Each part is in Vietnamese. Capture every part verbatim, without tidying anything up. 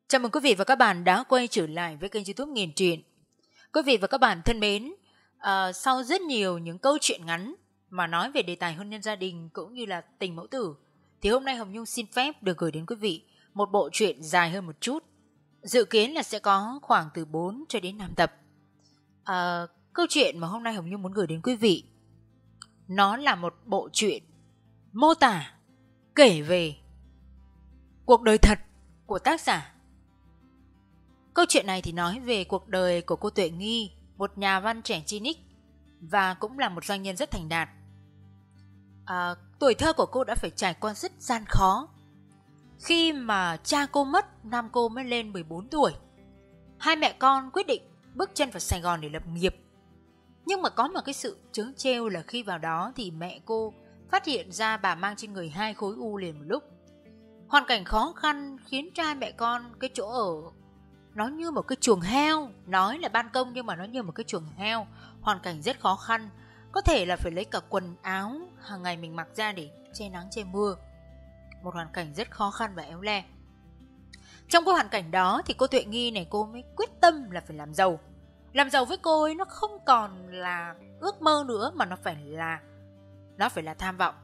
Chào mừng quý vị và các bạn đã quay trở lại với kênh YouTube Nghiền Truyện. Quý vị và các bạn thân mến, uh, sau rất nhiều những câu chuyện ngắn mà nói về đề tài hôn nhân gia đình cũng như là tình mẫu tử, thì hôm nay Hồng Nhung xin phép được gửi đến quý vị một bộ truyện dài hơn một chút. Dự kiến là sẽ có khoảng từ bốn cho đến năm tập. Uh, câu chuyện mà hôm nay Hồng Nhung muốn gửi đến quý vị, nó là một bộ truyện mô tả, kể về cuộc đời thật của tác giả. Câu chuyện này thì nói về cuộc đời của cô Tuệ Nghi, một nhà văn trẻ chi ních và cũng là một doanh nhân rất thành đạt. À, tuổi thơ của cô đã phải trải qua rất gian khó. Khi mà cha cô mất, năm cô mới lên mười bốn tuổi. Hai mẹ con quyết định bước chân vào Sài Gòn để lập nghiệp. Nhưng mà có một cái sự trớ trêu là khi vào đó thì mẹ cô phát hiện ra bà mang trên người hai khối u liền một lúc. Hoàn cảnh khó khăn khiến cho hai mẹ con cái chỗ ở nó như một cái chuồng heo, nói là ban công nhưng mà nó như một cái chuồng heo, hoàn cảnh rất khó khăn, có thể là phải lấy cả quần áo hàng ngày mình mặc ra để che nắng che mưa. Một hoàn cảnh rất khó khăn và éo le. Trong cái hoàn cảnh đó thì cô Tuệ Nghi này cô mới quyết tâm là phải làm giàu. Làm giàu với cô ấy nó không còn là ước mơ nữa mà nó phải là nó phải là tham vọng.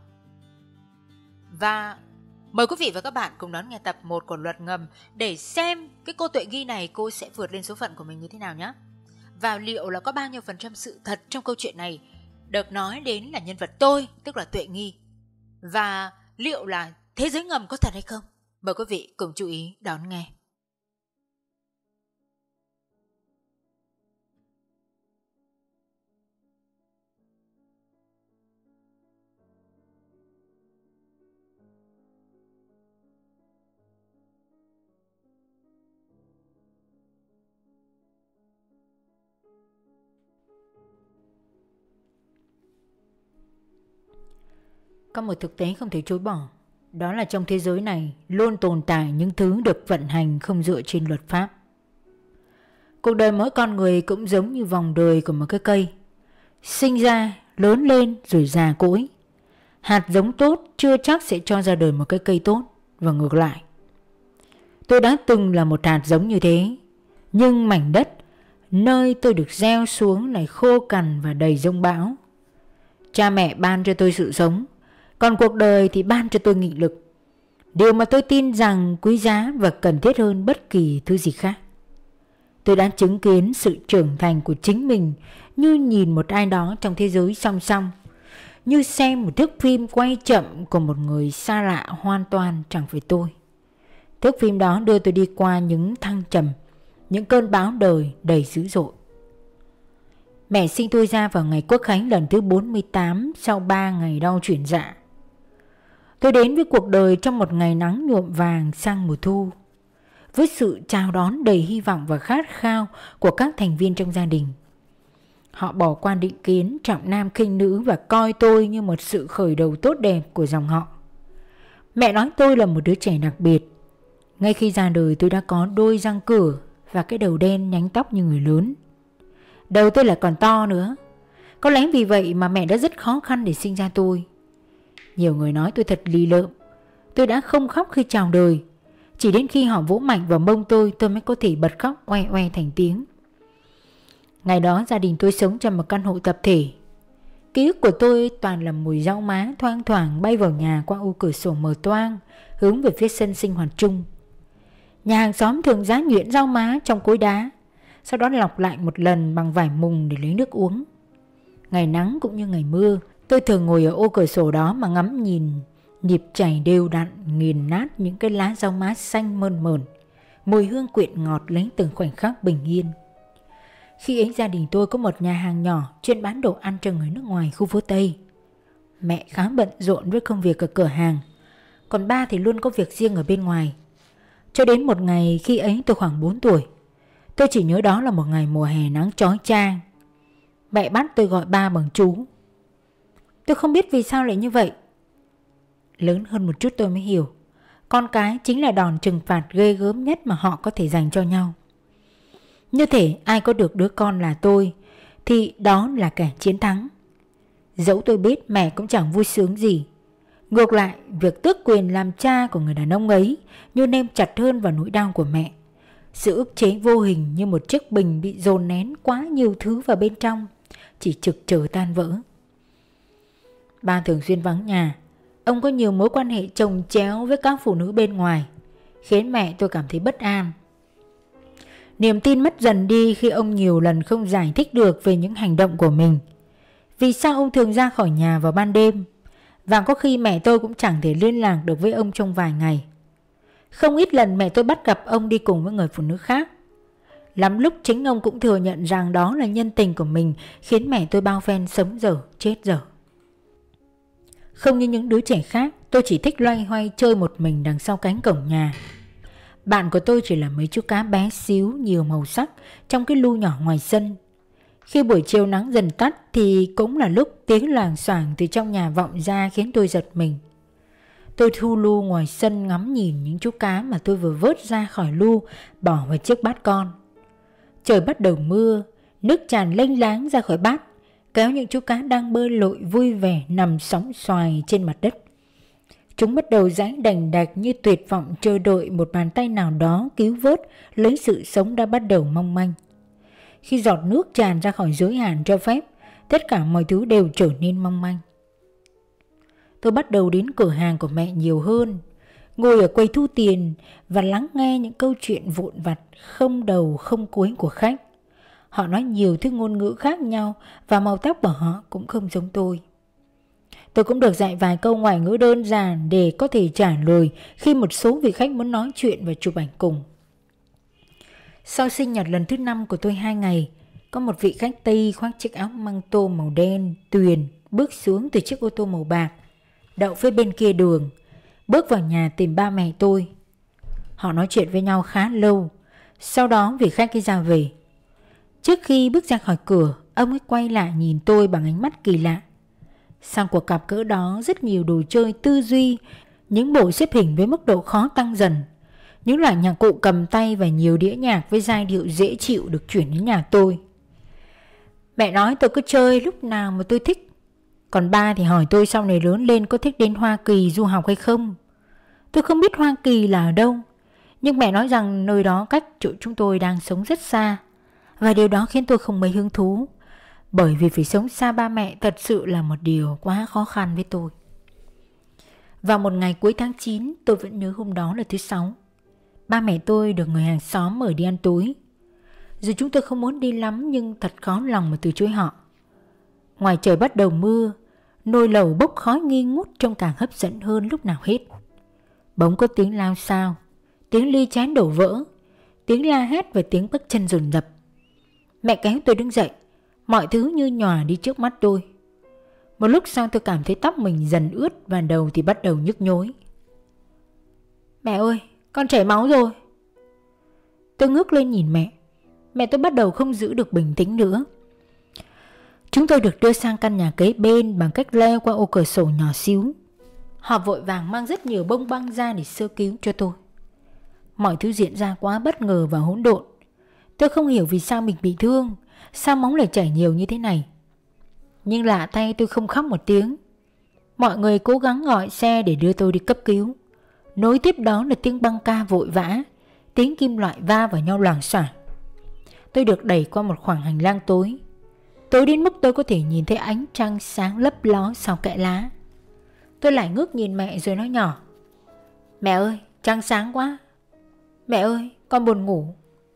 Và mời quý vị và các bạn cùng đón nghe tập một của Luật Ngầm để xem cái cô Tuệ Nghi này cô sẽ vượt lên số phận của mình như thế nào nhé. Và liệu là có bao nhiêu phần trăm sự thật trong câu chuyện này được nói đến là nhân vật tôi, tức là Tuệ Nghi. Và liệu là thế giới ngầm có thật hay không? Mời quý vị cùng chú ý đón nghe. Có một thực tế không thể chối bỏ, đó là trong thế giới này luôn tồn tại những thứ được vận hành không dựa trên luật pháp. Cuộc đời mỗi con người cũng giống như vòng đời của một cái cây, sinh ra, lớn lên rồi già cỗi. Hạt giống tốt chưa chắc sẽ cho ra đời một cái cây tốt, và ngược lại. Tôi đã từng là một hạt giống như thế, nhưng mảnh đất nơi tôi được gieo xuống lại khô cằn và đầy giông bão. Cha mẹ ban cho tôi sự sống, còn cuộc đời thì ban cho tôi nghị lực, điều mà tôi tin rằng quý giá và cần thiết hơn bất kỳ thứ gì khác. Tôi đã chứng kiến sự trưởng thành của chính mình như nhìn một ai đó trong thế giới song song, như xem một thước phim quay chậm của một người xa lạ hoàn toàn chẳng phải tôi. Thước phim đó đưa tôi đi qua những thăng trầm, những cơn bão đời đầy dữ dội. Mẹ sinh tôi ra vào ngày Quốc khánh lần thứ bốn mươi tám sau ba ngày đau chuyển dạ. Tôi đến với cuộc đời trong một ngày nắng nhuộm vàng sang mùa thu, với sự chào đón đầy hy vọng và khát khao của các thành viên trong gia đình. Họ bỏ qua định kiến trọng nam khinh nữ và coi tôi như một sự khởi đầu tốt đẹp của dòng họ. Mẹ nói tôi là một đứa trẻ đặc biệt. Ngay khi ra đời tôi đã có đôi răng cửa và cái đầu đen nhánh tóc như người lớn. Đầu tôi lại còn to nữa. Có lẽ vì vậy mà mẹ đã rất khó khăn để sinh ra tôi. Nhiều người nói tôi thật lì lợm. Tôi đã không khóc khi chào đời. Chỉ đến khi họ vỗ mạnh vào mông tôi, tôi mới có thể bật khóc oe oe thành tiếng. Ngày đó gia đình tôi sống trong một căn hộ tập thể. Ký ức của tôi toàn là mùi rau má thoang thoảng bay vào nhà qua ô cửa sổ mở toang, hướng về phía sân sinh hoạt chung. Nhà hàng xóm thường rã nhuyễn rau má trong cối đá, sau đó lọc lại một lần bằng vải mùng để lấy nước uống. Ngày nắng cũng như ngày mưa, tôi thường ngồi ở ô cửa sổ đó mà ngắm nhìn nhịp chảy đều đặn nghiền nát những cái lá rau má xanh mơn mởn, mùi hương quyện ngọt lấy từng khoảnh khắc bình yên. Khi ấy gia đình tôi có một nhà hàng nhỏ chuyên bán đồ ăn cho người nước ngoài khu phố Tây. Mẹ khá bận rộn với công việc ở cửa hàng, còn ba thì luôn có việc riêng ở bên ngoài. Cho đến một ngày khi ấy tôi khoảng bốn tuổi. Tôi chỉ nhớ đó là một ngày mùa hè nắng chói chang. Mẹ bắt tôi gọi ba bằng chú. Tôi không biết vì sao lại như vậy. Lớn hơn một chút tôi mới hiểu, con cái chính là đòn trừng phạt ghê gớm nhất mà họ có thể dành cho nhau. Như thể ai có được đứa con là tôi thì đó là kẻ chiến thắng. Dẫu tôi biết mẹ cũng chẳng vui sướng gì. Ngược lại, việc tước quyền làm cha của người đàn ông ấy như nêm chặt hơn vào nỗi đau của mẹ, Sự ức chế vô hình như một chiếc bình bị dồn nén quá nhiều thứ vào bên trong, chỉ trực chờ tan vỡ. Ba thường xuyên vắng nhà. Ông có nhiều mối quan hệ chồng chéo với các phụ nữ bên ngoài, khiến mẹ tôi cảm thấy bất an. Niềm tin mất dần đi khi ông nhiều lần không giải thích được về những hành động của mình. Vì sao ông thường ra khỏi nhà vào ban đêm, và có khi mẹ tôi cũng chẳng thể liên lạc được với ông trong vài ngày. Không ít lần mẹ tôi bắt gặp ông đi cùng với người phụ nữ khác. Lắm lúc chính ông cũng thừa nhận rằng đó là nhân tình của mình, khiến mẹ tôi bao phen sống dở chết dở. Không như những đứa trẻ khác, tôi chỉ thích loay hoay chơi một mình đằng sau cánh cổng nhà. Bạn của tôi chỉ là mấy chú cá bé xíu nhiều màu sắc trong cái lu nhỏ ngoài sân. Khi buổi chiều nắng dần tắt thì cũng là lúc tiếng loảng xoảng từ trong nhà vọng ra khiến tôi giật mình. Tôi thu lu ngoài sân ngắm nhìn những chú cá mà tôi vừa vớt ra khỏi lu, bỏ vào chiếc bát con. Trời bắt đầu mưa, nước tràn lênh láng ra khỏi bát, kéo những chú cá đang bơi lội vui vẻ nằm sóng xoài trên mặt đất. Chúng bắt đầu giãy đành đạch như tuyệt vọng chờ đợi một bàn tay nào đó cứu vớt lấy sự sống đã bắt đầu mong manh. Khi giọt nước tràn ra khỏi giới hạn cho phép, tất cả mọi thứ đều trở nên mong manh. Tôi bắt đầu đến cửa hàng của mẹ nhiều hơn, ngồi ở quầy thu tiền và lắng nghe những câu chuyện vụn vặt không đầu không cuối của khách. Họ nói nhiều thứ ngôn ngữ khác nhau và màu tóc của họ cũng không giống tôi. Tôi cũng được dạy vài câu ngoại ngữ đơn giản để có thể trả lời khi một số vị khách muốn nói chuyện và chụp ảnh cùng. Sau sinh nhật lần thứ năm của tôi hai ngày, có một vị khách Tây khoác chiếc áo măng tô màu đen tuyền bước xuống từ chiếc ô tô màu bạc, đậu phía bên kia đường, bước vào nhà tìm ba mẹ tôi. Họ nói chuyện với nhau khá lâu, sau đó vị khách ấy ra về. Trước khi bước ra khỏi cửa, ông ấy quay lại nhìn tôi bằng ánh mắt kỳ lạ. Sau cuộc gặp gỡ đó, rất nhiều đồ chơi tư duy, những bộ xếp hình với mức độ khó tăng dần, những loại nhạc cụ cầm tay và nhiều đĩa nhạc với giai điệu dễ chịu được chuyển đến nhà tôi. Mẹ nói tôi cứ chơi lúc nào mà tôi thích. Còn ba thì hỏi tôi sau này lớn lên có thích đến Hoa Kỳ du học hay không. Tôi không biết Hoa Kỳ là ở đâu, nhưng mẹ nói rằng nơi đó cách chỗ chúng tôi đang sống rất xa, và điều đó khiến tôi không mấy hứng thú, bởi vì phải sống xa ba mẹ thật sự là một điều quá khó khăn với tôi. Vào một ngày cuối tháng chín, tôi vẫn nhớ hôm đó là thứ sáu. Ba mẹ tôi được người hàng xóm mời đi ăn tối. Dù chúng tôi không muốn đi lắm nhưng thật khó lòng mà từ chối họ. Ngoài trời bắt đầu mưa, nồi lẩu bốc khói nghi ngút trông càng hấp dẫn hơn lúc nào hết. Bỗng có tiếng lao xao, tiếng ly chén đổ vỡ, tiếng la hét và tiếng bước chân dồn dập. Mẹ kéo tôi đứng dậy, mọi thứ như nhòa đi trước mắt tôi. Một lúc sau tôi cảm thấy tóc mình dần ướt và đầu thì bắt đầu nhức nhối. Mẹ ơi, con chảy máu rồi. Tôi ngước lên nhìn mẹ. Mẹ tôi bắt đầu không giữ được bình tĩnh nữa. Chúng tôi được đưa sang căn nhà kế bên bằng cách leo qua ô cửa sổ nhỏ xíu. Họ vội vàng mang rất nhiều bông băng ra để sơ cứu cho tôi. Mọi thứ diễn ra quá bất ngờ và hỗn độn. Tôi không hiểu vì sao mình bị thương, sao máu lại chảy nhiều như thế này. Nhưng lạ thay tôi không khóc một tiếng. Mọi người cố gắng gọi xe để đưa tôi đi cấp cứu. Nối tiếp đó là tiếng băng ca vội vã, tiếng kim loại va vào nhau loảng xoảng. Tôi được đẩy qua một khoảng hành lang tối, tối đến mức tôi có thể nhìn thấy ánh trăng sáng lấp ló sau kẽ lá. Tôi lại ngước nhìn mẹ rồi nói nhỏ: Mẹ ơi, trăng sáng quá. Mẹ ơi, con buồn ngủ.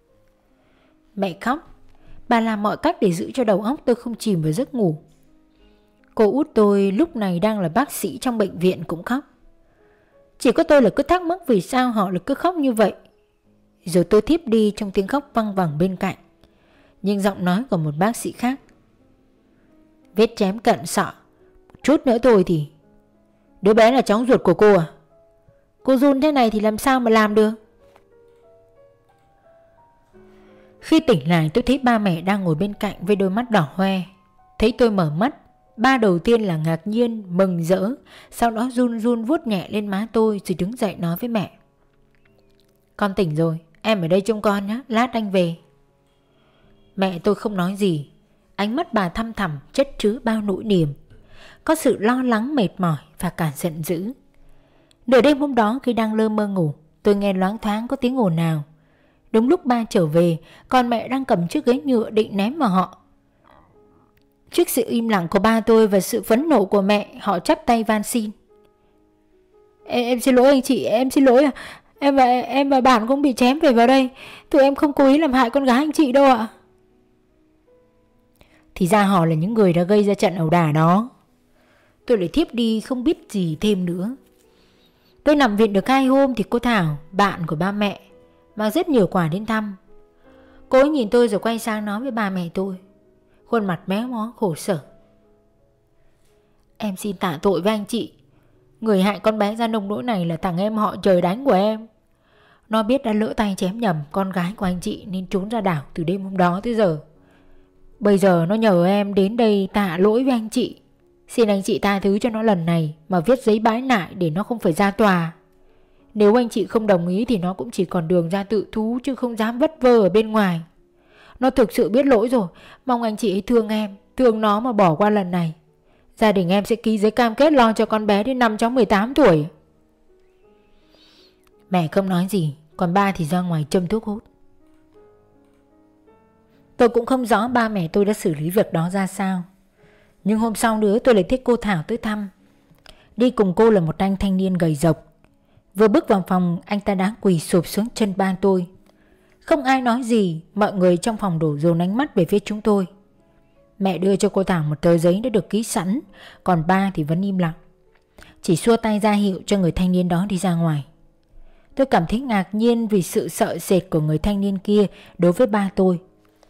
Mẹ khóc. Bà làm mọi cách để giữ cho đầu óc tôi không chìm vào giấc ngủ. Cô út tôi lúc này đang là bác sĩ trong bệnh viện cũng khóc. Chỉ có tôi là cứ thắc mắc vì sao họ lại cứ khóc như vậy. Rồi tôi thiếp đi trong tiếng khóc văng vẳng bên cạnh, nhưng giọng nói của một bác sĩ khác: Vết chém cận sọ, chút nữa thôi thì... Đứa bé là cháu ruột của cô à? Cô run thế này thì làm sao mà làm được? Khi tỉnh lại tôi thấy ba mẹ đang ngồi bên cạnh với đôi mắt đỏ hoe. Thấy tôi mở mắt, ba đầu tiên là ngạc nhiên, mừng rỡ, sau đó run run vuốt nhẹ lên má tôi rồi đứng dậy nói với mẹ: Con tỉnh rồi, em ở đây trông con nhé, lát anh về. Mẹ tôi không nói gì. Ánh mắt bà thăm thẳm chất chứa bao nỗi niềm, có sự lo lắng mệt mỏi và cả giận dữ. Nửa đêm hôm đó khi đang lơ mơ ngủ, tôi nghe loáng thoáng có tiếng ồn ào. Đúng lúc ba trở về, còn mẹ đang cầm chiếc ghế nhựa định ném vào họ. Trước sự im lặng của ba tôi và sự phẫn nộ của mẹ, họ chắp tay van xin. Em, em xin lỗi anh chị, em xin lỗi à. Em và em và bạn cũng bị chém về vào đây. Tụi em không cố ý làm hại con gái anh chị đâu ạ. Thì ra họ là những người đã gây ra trận ẩu đả đó. Tôi lại thiếp đi không biết gì thêm nữa. Tôi nằm viện được hai hôm thì cô Thảo, bạn của ba mẹ, mang rất nhiều quà đến thăm. Cô ấy nhìn tôi rồi quay sang nói với ba mẹ tôi, khuôn mặt méo mó khổ sở. Em xin tạ tội với anh chị. Người hại con bé ra nông nỗi này là thằng em họ trời đánh của em. Nó biết đã lỡ tay chém nhầm con gái của anh chị nên trốn ra đảo từ đêm hôm đó tới giờ. Bây giờ nó nhờ em đến đây tạ lỗi với anh chị. Xin anh chị tha thứ cho nó lần này mà viết giấy bái nại để nó không phải ra tòa. Nếu anh chị không đồng ý thì nó cũng chỉ còn đường ra tự thú chứ không dám vất vơ ở bên ngoài. Nó thực sự biết lỗi rồi. Mong anh chị ấy thương em, thương nó mà bỏ qua lần này. Gia đình em sẽ ký giấy cam kết lo cho con bé đến năm cháu mười tám tuổi. Mẹ không nói gì, còn ba thì ra ngoài châm thuốc hút. Tôi cũng không rõ ba mẹ tôi đã xử lý việc đó ra sao. Nhưng hôm sau nữa tôi lại thích cô Thảo tới thăm. Đi cùng cô là một anh thanh niên gầy rộc. Vừa bước vào phòng, anh ta đã quỳ sụp xuống chân ba tôi. Không ai nói gì, mọi người trong phòng đổ dồn ánh mắt về phía chúng tôi. Mẹ đưa cho cô Thảo một tờ giấy đã được ký sẵn, còn ba thì vẫn im lặng, chỉ xua tay ra hiệu cho người thanh niên đó đi ra ngoài. Tôi cảm thấy ngạc nhiên vì sự sợ sệt của người thanh niên kia đối với ba tôi.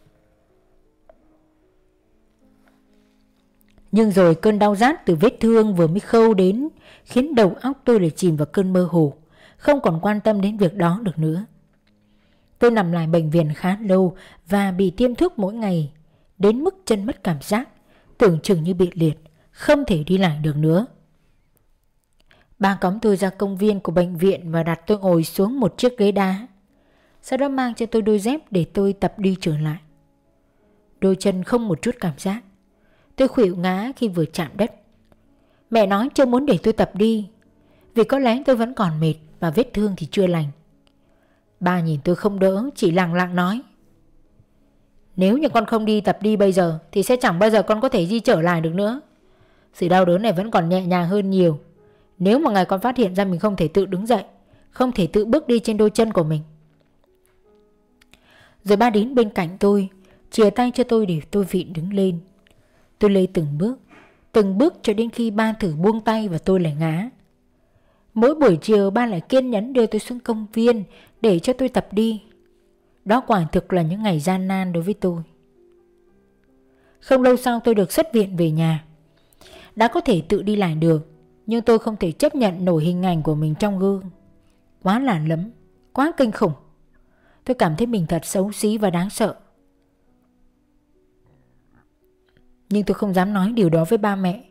Nhưng rồi cơn đau rát từ vết thương vừa mới khâu đến khiến đầu óc tôi lại chìm vào cơn mơ hồ, không còn quan tâm đến việc đó được nữa. Tôi nằm lại bệnh viện khá lâu và bị tiêm thuốc mỗi ngày, đến mức chân mất cảm giác, tưởng chừng như bị liệt, không thể đi lại được nữa. Ba cõng tôi ra công viên của bệnh viện và đặt tôi ngồi xuống một chiếc ghế đá. Sau đó mang cho tôi đôi dép để tôi tập đi trở lại. Đôi chân không một chút cảm giác. Tôi khuỵu ngã khi vừa chạm đất. Mẹ nói chưa muốn để tôi tập đi, vì có lẽ tôi vẫn còn mệt và vết thương thì chưa lành. Ba nhìn tôi không đỡ, chỉ lặng lặng nói: Nếu như con không đi tập đi bây giờ thì sẽ chẳng bao giờ con có thể di trở lại được nữa. Sự đau đớn này vẫn còn nhẹ nhàng hơn nhiều nếu một ngày con phát hiện ra mình không thể tự đứng dậy, không thể tự bước đi trên đôi chân của mình. Rồi ba đến bên cạnh tôi, chìa tay cho tôi để tôi vịn đứng lên. Tôi lê từng bước, từng bước cho đến khi ba thử buông tay và tôi lại ngã. Mỗi buổi chiều ba lại kiên nhẫn đưa tôi xuống công viên để cho tôi tập đi. Đó quả thực là những ngày gian nan đối với tôi. Không lâu sau tôi được xuất viện về nhà. Đã có thể tự đi lại được, nhưng tôi không thể chấp nhận nổi hình ảnh của mình trong gương. Quá lạ lắm, quá kinh khủng. Tôi cảm thấy mình thật xấu xí và đáng sợ. Nhưng tôi không dám nói điều đó với ba mẹ,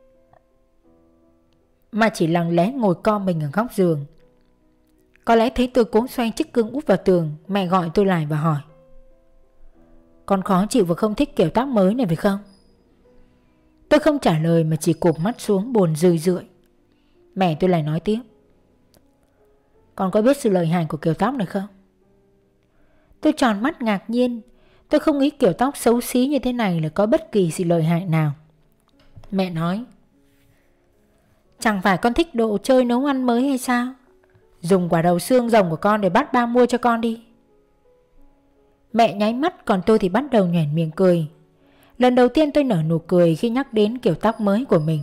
mà chỉ lặng lẽ ngồi co mình ở góc giường. Có lẽ thấy tôi cố xoay chiếc gương úp vào tường, mẹ gọi tôi lại và hỏi: Con khó chịu và không thích kiểu tóc mới này phải không? Tôi không trả lời mà chỉ cụp mắt xuống buồn rười rượi. Mẹ tôi lại nói tiếp: Con có biết sự lợi hại của kiểu tóc này không? Tôi tròn mắt ngạc nhiên. Tôi không nghĩ kiểu tóc xấu xí như thế này là có bất kỳ sự lợi hại nào. Mẹ nói: Chẳng phải con thích đồ chơi nấu ăn mới hay sao? Dùng quả đầu xương rồng của con để bắt ba mua cho con đi. Mẹ nháy mắt, còn tôi thì bắt đầu nhoẻn miệng cười. Lần đầu tiên tôi nở nụ cười khi nhắc đến kiểu tóc mới của mình.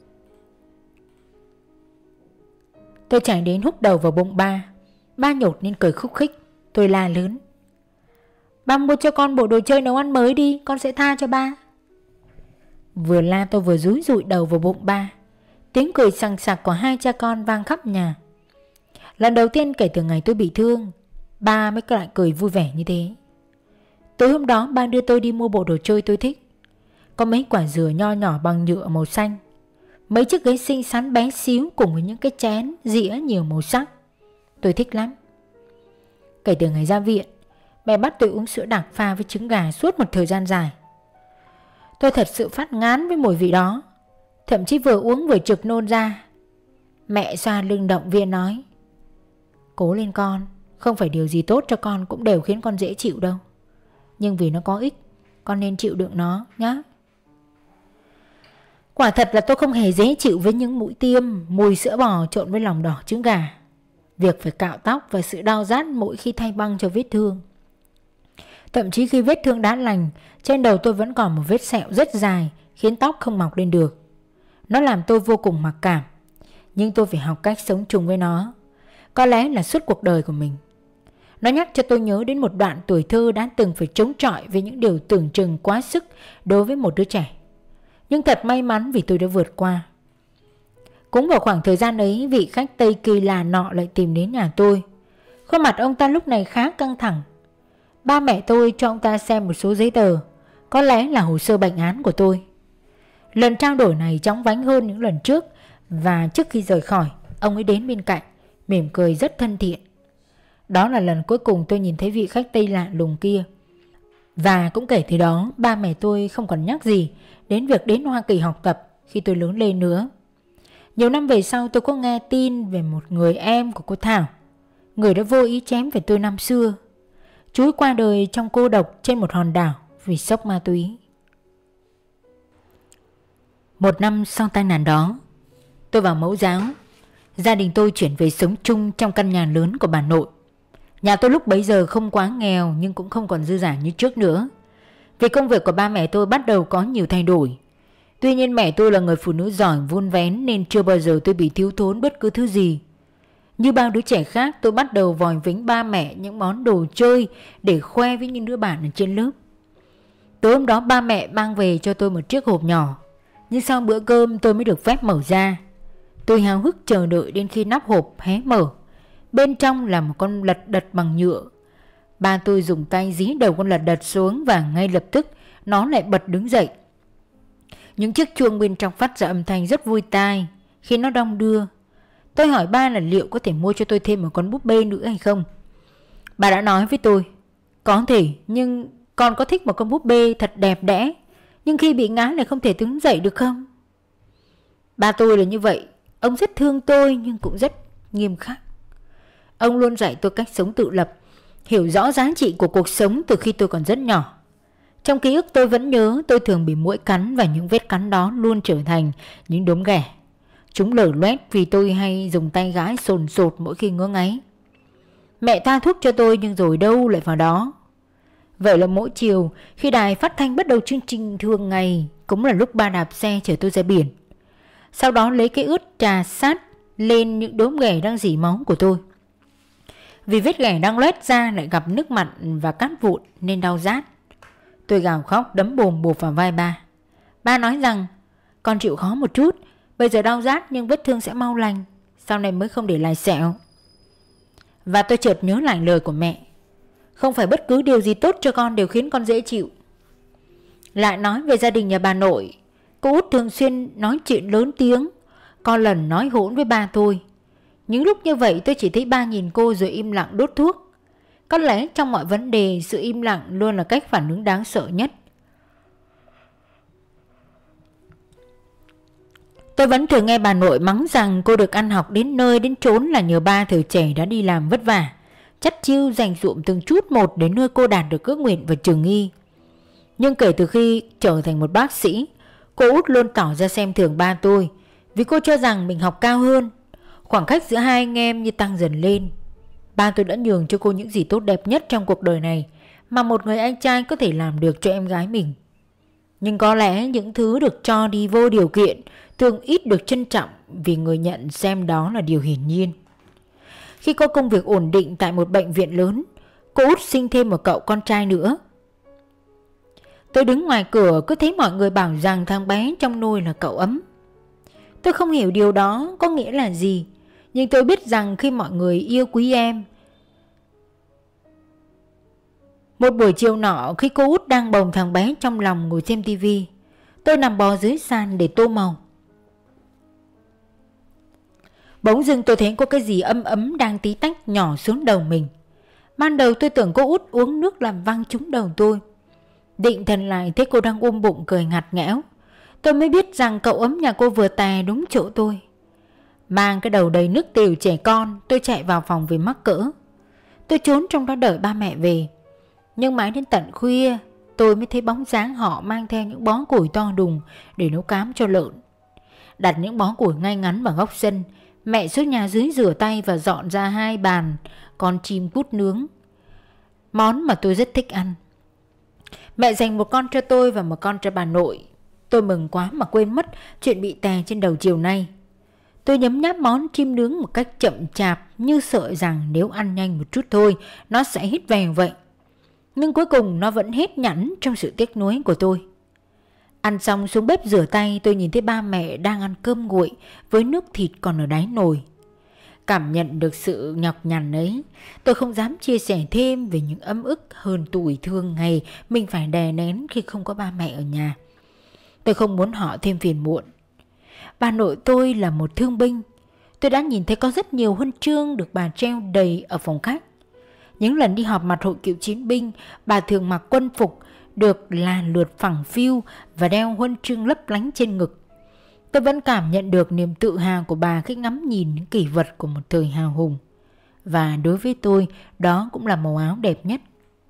Tôi chạy đến húc đầu vào bụng ba. Ba nhột nên cười khúc khích. Tôi la lớn: Ba mua cho con bộ đồ chơi nấu ăn mới đi, con sẽ tha cho ba. Vừa la tôi vừa dúi dụi đầu vào bụng ba. Tiếng cười sằng sặc của hai cha con vang khắp nhà. Lần đầu tiên kể từ ngày tôi bị thương, ba mới lại cười vui vẻ như thế. Tối hôm đó ba đưa tôi đi mua bộ đồ chơi tôi thích. Có mấy quả dừa nho nhỏ bằng nhựa màu xanh, mấy chiếc ghế xinh xắn bé xíu cùng với những cái chén dĩa nhiều màu sắc. Tôi thích lắm. Kể từ ngày ra viện, mẹ bắt tôi uống sữa đặc pha với trứng gà suốt một thời gian dài. Tôi thật sự phát ngán với mùi vị đó, thậm chí vừa uống vừa trực nôn ra. Mẹ xoa lưng động viên nói: Cố lên con, Không phải điều gì tốt cho con cũng đều khiến con dễ chịu đâu. Nhưng vì nó có ích, con nên chịu đựng nó nhá. Quả thật là tôi không hề dễ chịu với những mũi tiêm, mùi sữa bò trộn với lòng đỏ trứng gà, việc phải cạo tóc và sự đau rát mỗi khi thay băng cho vết thương. Thậm chí khi vết thương đã lành, trên đầu tôi vẫn còn một vết sẹo rất dài, khiến tóc không mọc lên được. Nó làm tôi vô cùng mặc cảm, nhưng tôi phải học cách sống chung với nó. Có lẽ là suốt cuộc đời của mình. Nó nhắc cho tôi nhớ đến một đoạn tuổi thơ đã từng phải chống chọi với những điều tưởng chừng quá sức đối với một đứa trẻ. Nhưng thật may mắn vì tôi đã vượt qua. Cũng vào khoảng thời gian ấy, vị khách Tây kỳ lạ nọ lại tìm đến nhà tôi. Khuôn mặt ông ta lúc này khá căng thẳng. Ba mẹ tôi cho ông ta xem một số giấy tờ, có lẽ là hồ sơ bệnh án của tôi. Lần trao đổi này chóng vánh hơn những lần trước, và trước khi rời khỏi, ông ấy đến bên cạnh, mỉm cười rất thân thiện. Đó là lần cuối cùng tôi nhìn thấy vị khách Tây lạ lùng kia. Và cũng kể từ đó, ba mẹ tôi không còn nhắc gì đến việc đến Hoa Kỳ học tập khi tôi lớn lên nữa. Nhiều năm về sau, tôi có nghe tin về một người em của cô Thảo, người đã vô ý chém về tôi năm xưa. Chú ấy qua đời trong cô độc trên một hòn đảo vì sốc ma túy. Một năm sau tai nạn đó, tôi vào mẫu giáo. Gia đình tôi chuyển về sống chung trong căn nhà lớn của bà nội. Nhà tôi lúc bấy giờ không quá nghèo nhưng cũng không còn dư dả như trước nữa, vì công việc của ba mẹ tôi bắt đầu có nhiều thay đổi. Tuy nhiên mẹ tôi là người phụ nữ giỏi vun vén nên chưa bao giờ tôi bị thiếu thốn bất cứ thứ gì. Như bao đứa trẻ khác, tôi bắt đầu vòi vĩnh ba mẹ những món đồ chơi để khoe với những đứa bạn ở trên lớp. Tối hôm đó ba mẹ mang về cho tôi một chiếc hộp nhỏ, nhưng sau bữa cơm tôi mới được phép mở ra. Tôi háo hức chờ đợi đến khi nắp hộp hé mở. Bên trong là một con lật đật bằng nhựa. Ba tôi dùng tay dí đầu con lật đật xuống và ngay lập tức nó lại bật đứng dậy. Những chiếc chuông bên trong phát ra âm thanh rất vui tai khi nó đong đưa. Tôi hỏi ba là liệu có thể mua cho tôi thêm một con búp bê nữa hay không. Bà đã nói với tôi, có thể, nhưng con có thích một con búp bê thật đẹp đẽ, nhưng khi bị ngã lại không thể đứng dậy được không? Ba tôi là như vậy. Ông rất thương tôi nhưng cũng rất nghiêm khắc. Ông luôn dạy tôi cách sống tự lập, hiểu rõ giá trị của cuộc sống từ khi tôi còn rất nhỏ. Trong ký ức tôi vẫn nhớ tôi thường bị muỗi cắn và những vết cắn đó luôn trở thành những đốm ghẻ. Chúng lở loét vì tôi hay dùng tay gãi sồn sột mỗi khi ngứa ngáy. Mẹ tha thuốc cho tôi nhưng rồi đâu lại vào đó. Vậy là mỗi chiều khi đài phát thanh bắt đầu chương trình thường ngày cũng là lúc ba đạp xe chở tôi ra biển. Sau đó lấy cái ướt trà sát lên những đốm ghẻ đang rỉ máu của tôi. Vì vết ghẻ đang loét ra lại gặp nước mặn và cát vụn nên đau rát. Tôi gào khóc đấm bồm bụp vào vai ba. Ba nói rằng con chịu khó một chút, bây giờ đau rát nhưng vết thương sẽ mau lành, sau này mới không để lại sẹo. Và tôi chợt nhớ lại lời của mẹ, không phải bất cứ điều gì tốt cho con đều khiến con dễ chịu. Lại nói về gia đình nhà bà nội, cô út thường xuyên nói chuyện lớn tiếng, có lần nói hỗn với ba tôi. Những lúc như vậy tôi chỉ thấy ba nhìn cô rồi im lặng đốt thuốc. Có lẽ trong mọi vấn đề, sự im lặng luôn là cách phản ứng đáng sợ nhất. Tôi vẫn thường nghe bà nội mắng rằng cô được ăn học đến nơi đến chốn là nhờ ba thời trẻ đã đi làm vất vả, chắt chiu dành dụm từng chút một để nuôi cô đạt được ước nguyện vào trường y. Nhưng kể từ khi trở thành một bác sĩ, cô út luôn tỏ ra xem thường ba tôi, vì cô cho rằng mình học cao hơn. Khoảng cách giữa hai anh em như tăng dần lên. Ba tôi đã nhường cho cô những gì tốt đẹp nhất trong cuộc đời này mà một người anh trai có thể làm được cho em gái mình. Nhưng có lẽ những thứ được cho đi vô điều kiện thường ít được trân trọng vì người nhận xem đó là điều hiển nhiên. Khi có công việc ổn định tại một bệnh viện lớn, cô út sinh thêm một cậu con trai nữa. Tôi đứng ngoài cửa cứ thấy mọi người bảo rằng thằng bé trong nôi là cậu ấm. Tôi không hiểu điều đó có nghĩa là gì, nhưng tôi biết rằng khi mọi người yêu quý em. Một buổi chiều nọ, khi cô út đang bồng thằng bé trong lòng ngồi xem tivi, tôi nằm bò dưới sàn để tô màu. Bỗng dưng tôi thấy có cái gì ấm ấm đang tí tách nhỏ xuống đầu mình. Ban đầu tôi tưởng cô út uống nước làm văng trúng đầu tôi. Định thần lại thấy cô đang ôm bụng cười ngặt nghẽo. Tôi mới biết rằng cậu ấm nhà cô vừa tè đúng chỗ tôi. Mang cái đầu đầy nước tiểu trẻ con, tôi chạy vào phòng vì mắc cỡ. Tôi trốn trong đó đợi ba mẹ về. Nhưng mãi đến tận khuya tôi mới thấy bóng dáng họ mang theo những bó củi to đùng để nấu cám cho lợn. Đặt những bó củi ngay ngắn vào góc sân, mẹ xuống nhà dưới rửa tay và dọn ra hai bàn con chim cút nướng, món mà tôi rất thích ăn. Mẹ dành một con cho tôi và một con cho bà nội. Tôi mừng quá mà quên mất chuyện bị tè trên đầu chiều nay. Tôi nhấm nháp món chim nướng một cách chậm chạp, như sợ rằng nếu ăn nhanh một chút thôi nó sẽ hết vèo vậy. Nhưng cuối cùng nó vẫn hết nhẵn trong sự tiếc nuối của tôi. Ăn xong xuống bếp rửa tay, tôi nhìn thấy ba mẹ đang ăn cơm nguội với nước thịt còn ở đáy nồi. Cảm nhận được sự nhọc nhằn ấy, tôi không dám chia sẻ thêm về những ấm ức hơn tủi thương ngày mình phải đè nén khi không có ba mẹ ở nhà. Tôi không muốn họ thêm phiền muộn. Bà nội tôi là một thương binh. Tôi đã nhìn thấy có rất nhiều huân chương được bà treo đầy ở phòng khách. Những lần đi họp mặt hội cựu chiến binh, bà thường mặc quân phục được là lượt phẳng phiu và đeo huân chương lấp lánh trên ngực. Tôi vẫn cảm nhận được niềm tự hào của bà khi ngắm nhìn những kỷ vật của một thời hào hùng. Và đối với tôi, đó cũng là màu áo đẹp nhất.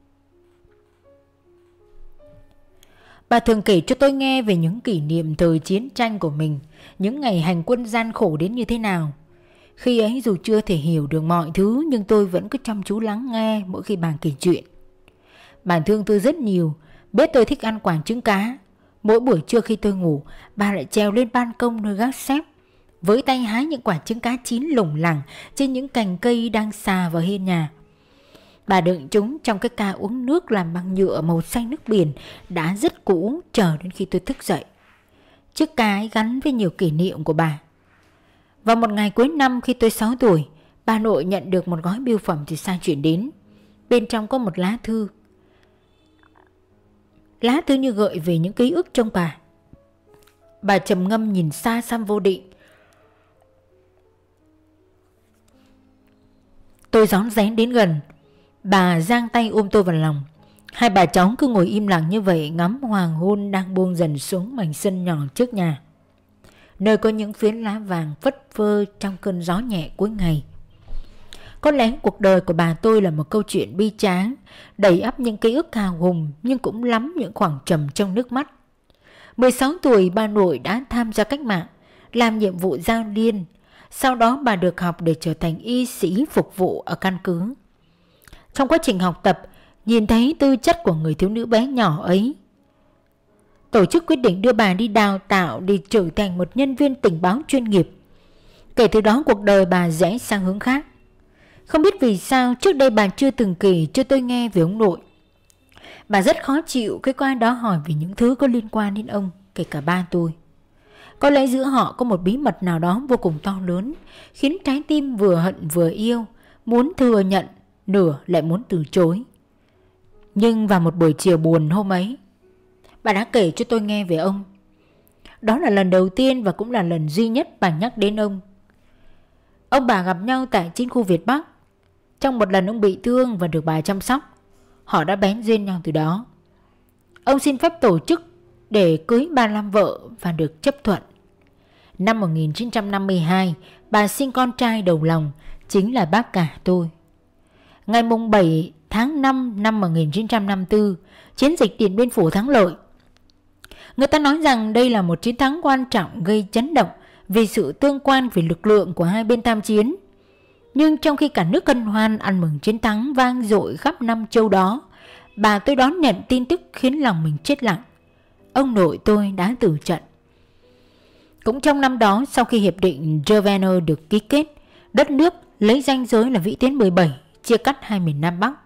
Bà thường kể cho tôi nghe về những kỷ niệm thời chiến tranh của mình, những ngày hành quân gian khổ đến như thế nào. Khi ấy dù chưa thể hiểu được mọi thứ, nhưng tôi vẫn cứ chăm chú lắng nghe mỗi khi bà kể chuyện. Bà thương tôi rất nhiều, biết tôi thích ăn quả trứng cá. Mỗi buổi trưa khi tôi ngủ, bà lại trèo lên ban công nơi gác xếp, với tay hái những quả trứng cá chín lủng lẳng trên những cành cây đang xà vào hiên nhà. Bà đựng chúng trong cái ca uống nước làm bằng nhựa màu xanh nước biển đã rất cũ, chờ đến khi tôi thức dậy. Chiếc ca ấy gắn với nhiều kỷ niệm của bà. Vào một ngày cuối năm khi tôi sáu tuổi, bà nội nhận được một gói bưu phẩm từ xa chuyển đến. Bên trong có một lá thư. Lá thư như gợi về những ký ức trong bà. Bà trầm ngâm nhìn xa xăm vô định. Tôi rón rén đến gần. Bà giang tay ôm tôi vào lòng. Hai bà cháu cứ ngồi im lặng như vậy, ngắm hoàng hôn đang buông dần xuống mảnh sân nhỏ trước nhà, nơi có những phiến lá vàng phất phơ trong cơn gió nhẹ cuối ngày. Có lẽ cuộc đời của bà tôi là một câu chuyện bi tráng, đầy ắp những ký ức hào hùng, nhưng cũng lắm những khoảng trầm trong nước mắt. mười sáu tuổi bà nội đã tham gia cách mạng, làm nhiệm vụ giao liên. Sau đó bà được học để trở thành y sĩ phục vụ ở căn cứ. Trong quá trình học tập, nhìn thấy tư chất của người thiếu nữ bé nhỏ ấy, tổ chức quyết định đưa bà đi đào tạo để trở thành một nhân viên tình báo chuyên nghiệp. Kể từ đó cuộc đời bà rẽ sang hướng khác. Không biết vì sao trước đây bà chưa từng kể cho tôi nghe về ông nội. Bà rất khó chịu khi có ai đó hỏi về những thứ có liên quan đến ông, kể cả ba tôi. Có lẽ giữa họ có một bí mật nào đó vô cùng to lớn, khiến trái tim vừa hận vừa yêu, muốn thừa nhận, nửa lại muốn từ chối. Nhưng vào một buổi chiều buồn hôm ấy, bà đã kể cho tôi nghe về ông. Đó là lần đầu tiên và cũng là lần duy nhất bà nhắc đến ông. Ông bà gặp nhau tại chiến khu Việt Bắc. Trong một lần ông bị thương và được bà chăm sóc, họ đã bén duyên nhau từ đó. Ông xin phép tổ chức để cưới ba mươi lăm vợ và được chấp thuận. Năm một nghìn chín trăm năm mươi hai, bà sinh con trai đầu lòng, chính là bác cả tôi. Ngày bảy tháng năm năm một nghìn chín trăm năm mươi tư, chiến dịch Điện Biên Phủ thắng lợi. Người ta nói rằng đây là một chiến thắng quan trọng gây chấn động vì sự tương quan về lực lượng của hai bên tham chiến. Nhưng trong khi cả nước hân hoan ăn mừng chiến thắng vang dội khắp năm châu đó, bà tôi đón nhận tin tức khiến lòng mình chết lặng. Ông nội tôi đã từ trận. Cũng trong năm đó, sau khi hiệp định Geneva được ký kết, đất nước lấy ranh giới là vĩ tuyến mười bảy, chia cắt hai miền Nam Bắc.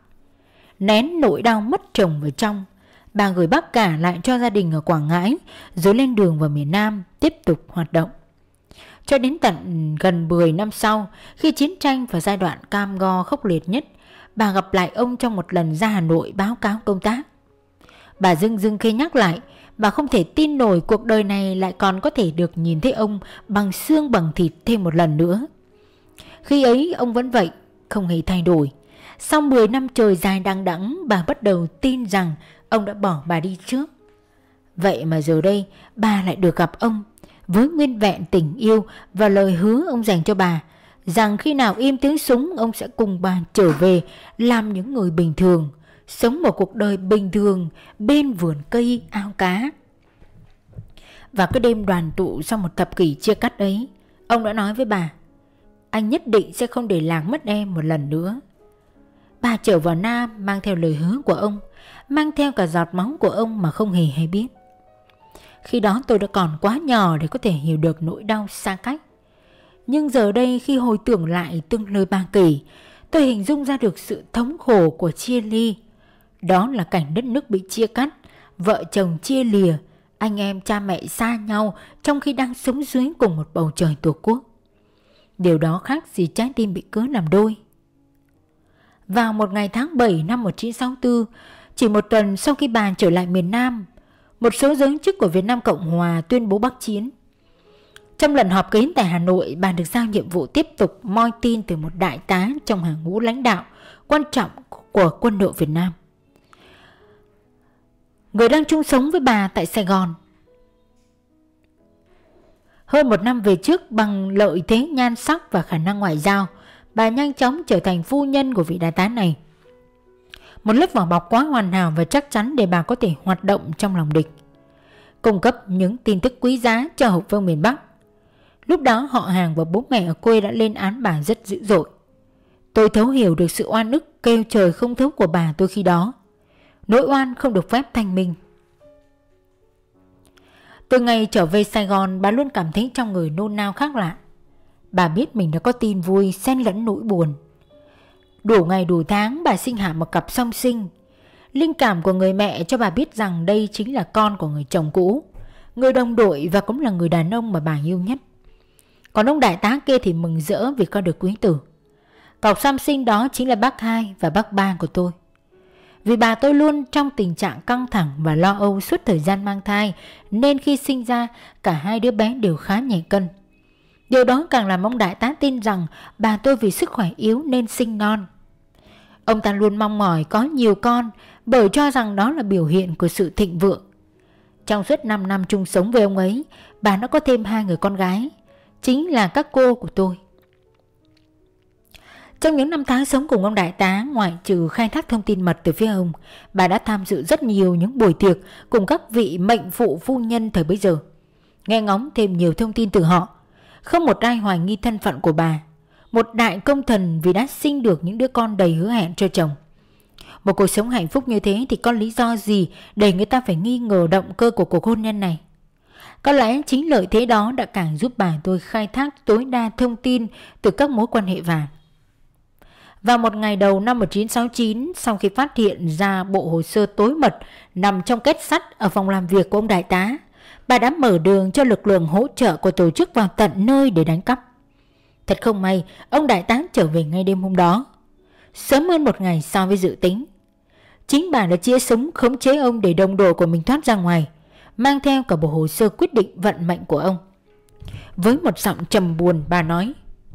Nén nỗi đau mất chồng vào trong, bà gửi bác cả lại cho gia đình ở Quảng Ngãi, rồi lên đường vào miền Nam tiếp tục hoạt động. Cho đến tận gần mười năm sau, khi chiến tranh và giai đoạn cam go khốc liệt nhất, bà gặp lại ông trong một lần ra Hà Nội báo cáo công tác. Bà rưng rưng khi nhắc lại, bà không thể tin nổi cuộc đời này lại còn có thể được nhìn thấy ông bằng xương bằng thịt thêm một lần nữa. Khi ấy ông vẫn vậy, không hề thay đổi. Sau mười năm trời dài đằng đẵng, bà bắt đầu tin rằng ông đã bỏ bà đi trước. Vậy mà giờ đây bà lại được gặp ông với nguyên vẹn tình yêu và lời hứa ông dành cho bà, rằng khi nào im tiếng súng ông sẽ cùng bà trở về làm những người bình thường, sống một cuộc đời bình thường bên vườn cây ao cá. Và cái đêm đoàn tụ sau một thập kỷ chia cắt ấy, ông đã nói với bà: anh nhất định sẽ không để lạc mất em một lần nữa. Bà trở vào Nam mang theo lời hứa của ông, mang theo cả giọt máu của ông mà không hề hay biết. Khi đó tôi đã còn quá nhỏ để có thể hiểu được nỗi đau xa cách. Nhưng giờ đây khi hồi tưởng lại từng lời bà kể, tôi hình dung ra được sự thống khổ của chia ly. Đó là cảnh đất nước bị chia cắt, vợ chồng chia lìa, anh em cha mẹ xa nhau trong khi đang sống dưới cùng một bầu trời Tổ quốc. Điều đó khác gì trái tim bị cứa làm đôi. Vào một ngày tháng bảy năm một nghìn chín trăm sáu mươi tư, chỉ một tuần sau khi bà trở lại miền Nam, một số giới chức của Việt Nam Cộng Hòa tuyên bố bắc chiến. Trong lần họp kín tại Hà Nội, bà được giao nhiệm vụ tiếp tục moi tin từ một đại tá trong hàng ngũ lãnh đạo quan trọng của quân đội Việt Nam, người đang chung sống với bà tại Sài Gòn. Hơn một năm về trước, bằng lợi thế nhan sắc và khả năng ngoại giao, bà nhanh chóng trở thành phu nhân của vị đại tá này. Một lớp vỏ bọc quá hoàn hảo và chắc chắn để bà có thể hoạt động trong lòng địch, cung cấp những tin tức quý giá cho hậu phương miền Bắc. Lúc đó họ hàng và bố mẹ ở quê đã lên án bà rất dữ dội. Tôi thấu hiểu được sự oan ức kêu trời không thấu của bà tôi khi đó. Nỗi oan không được phép thanh minh. Từ ngày trở về Sài Gòn, bà luôn cảm thấy trong người nôn nao khác lạ. Bà biết mình đã có tin vui xen lẫn nỗi buồn. Đủ ngày đủ tháng bà sinh hạ một cặp song sinh. Linh cảm của người mẹ cho bà biết rằng đây chính là con của người chồng cũ, người đồng đội và cũng là người đàn ông mà bà yêu nhất. Còn ông đại tá kia thì mừng rỡ vì con được quý tử. Cọc song sinh đó chính là bác hai và bác ba của tôi. Vì bà tôi luôn trong tình trạng căng thẳng và lo âu suốt thời gian mang thai, nên khi sinh ra, cả hai đứa bé đều khá nhẹ cân. Điều đó càng làm ông đại tá tin rằng bà tôi vì sức khỏe yếu nên sinh non. Ông ta luôn mong mỏi có nhiều con bởi cho rằng đó là biểu hiện của sự thịnh vượng. Trong suốt năm năm chung sống với ông ấy, bà đã có thêm hai người con gái, chính là các cô của tôi. Trong những năm tháng sống cùng ông đại tá, ngoại trừ khai thác thông tin mật từ phía ông, bà đã tham dự rất nhiều những buổi tiệc cùng các vị mệnh phụ phu nhân thời bấy giờ, nghe ngóng thêm nhiều thông tin từ họ. Không một ai hoài nghi thân phận của bà, một đại công thần vì đã sinh được những đứa con đầy hứa hẹn cho chồng. Một cuộc sống hạnh phúc như thế thì có lý do gì để người ta phải nghi ngờ động cơ của cuộc hôn nhân này? Có lẽ chính lợi thế đó đã càng giúp bà tôi khai thác tối đa thông tin từ các mối quan hệ vàng. Vào một ngày đầu năm một nghìn chín trăm sáu mươi chín, sau khi phát hiện ra bộ hồ sơ tối mật nằm trong két sắt ở phòng làm việc của ông đại tá, bà đã mở đường cho lực lượng hỗ trợ của tổ chức vào tận nơi để đánh cắp. Thật không may, ông đại tá trở về ngay đêm hôm đó, sớm hơn một ngày so với dự tính. Chính bà đã chĩa súng khống chế ông để đồng đội của mình thoát ra ngoài, mang theo cả bộ hồ sơ quyết định vận mệnh của ông. Với một giọng trầm buồn, bà nói: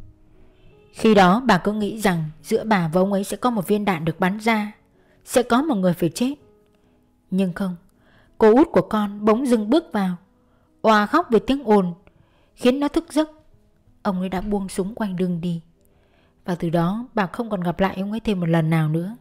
khi đó bà cứ nghĩ rằng giữa bà và ông ấy sẽ có một viên đạn được bắn ra, sẽ có một người phải chết. Nhưng không, cô út của con bỗng dưng bước vào, òa khóc vì tiếng ồn, khiến nó thức giấc. Ông ấy đã buông súng quanh lưng đi. Và từ đó bà không còn gặp lại ông ấy thêm một lần nào nữa.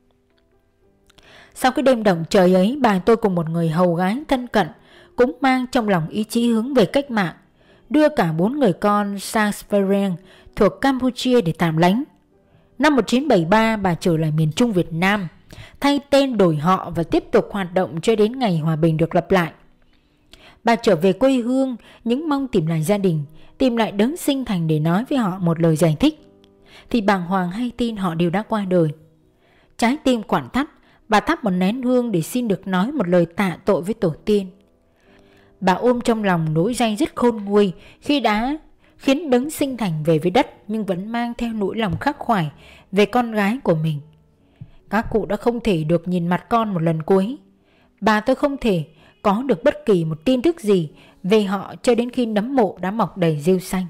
Sau cái đêm động trời ấy, bà tôi cùng một người hầu gái thân cận cũng mang trong lòng ý chí hướng về cách mạng, đưa cả bốn người con sang Spereng thuộc Campuchia để tạm lánh. Năm một nghìn chín trăm bảy mươi ba, bà trở lại miền Trung Việt Nam, thay tên đổi họ và tiếp tục hoạt động cho đến ngày hòa bình được lập lại. Bà trở về quê hương, những mong tìm lại gia đình, tìm lại đấng sinh thành để nói với họ một lời giải thích, thì bàng hoàng hay tin họ đều đã qua đời. Trái tim quặn thắt, bà thắp một nén hương để xin được nói một lời tạ tội với tổ tiên. Bà ôm trong lòng nỗi day dứt khôn nguôi khi đã khiến đấng sinh thành về với đất, nhưng vẫn mang theo nỗi lòng khắc khoải về con gái của mình. Các cụ đã không thể được nhìn mặt con một lần cuối. Bà tôi không thể có được bất kỳ một tin tức gì về họ cho đến khi nấm mộ đã mọc đầy rêu xanh.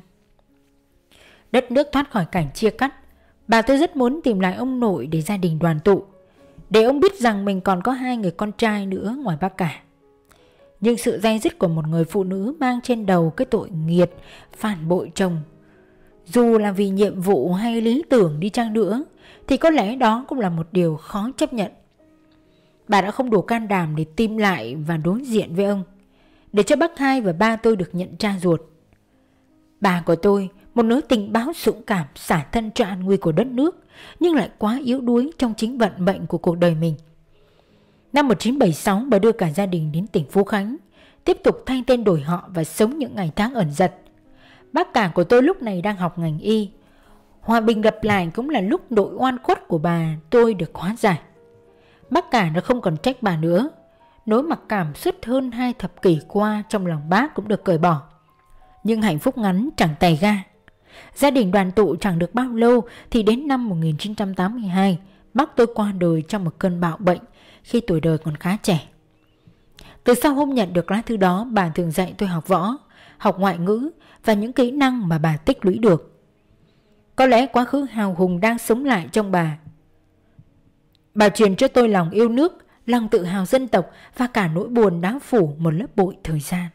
Đất nước thoát khỏi cảnh chia cắt, bà tôi rất muốn tìm lại ông nội để gia đình đoàn tụ, để ông biết rằng mình còn có hai người con trai nữa ngoài bác cả. Nhưng sự day dứt của một người phụ nữ mang trên đầu cái tội nghiệt phản bội chồng Dù là vì nhiệm vụ hay lý tưởng đi chăng nữa thì có lẽ đó cũng là một điều khó chấp nhận. Bà đã không đủ can đảm để tìm lại và đối diện với ông, để cho bác hai và ba tôi được nhận cha ruột. Bà của tôi, một nữ tình báo dũng cảm xả thân cho an nguy của đất nước, nhưng lại quá yếu đuối trong chính vận mệnh của cuộc đời mình. Năm một nghìn chín trăm bảy mươi sáu, bà đưa cả gia đình đến tỉnh Phú Khánh, tiếp tục thay tên đổi họ và sống những ngày tháng ẩn dật. Bác cả của tôi lúc này đang học ngành y. Hòa bình gặp lại cũng là lúc đội oan khuất của bà tôi được hóa giải. Bác cả nó không còn trách bà nữa. Nỗi mặc cảm suốt hơn hai thập kỷ qua trong lòng bác cũng được cởi bỏ. Nhưng hạnh phúc ngắn chẳng tày ga. Gia đình đoàn tụ chẳng được bao lâu thì đến năm một nghìn chín trăm tám mươi hai, bác tôi qua đời trong một cơn bạo bệnh khi tuổi đời còn khá trẻ. Từ sau hôm nhận được lá thư đó, bà thường dạy tôi học võ, học ngoại ngữ và những kỹ năng mà bà tích lũy được. Có lẽ quá khứ hào hùng đang sống lại trong bà. Bà truyền cho tôi lòng yêu nước, lòng tự hào dân tộc và cả nỗi buồn đã phủ một lớp bụi thời gian.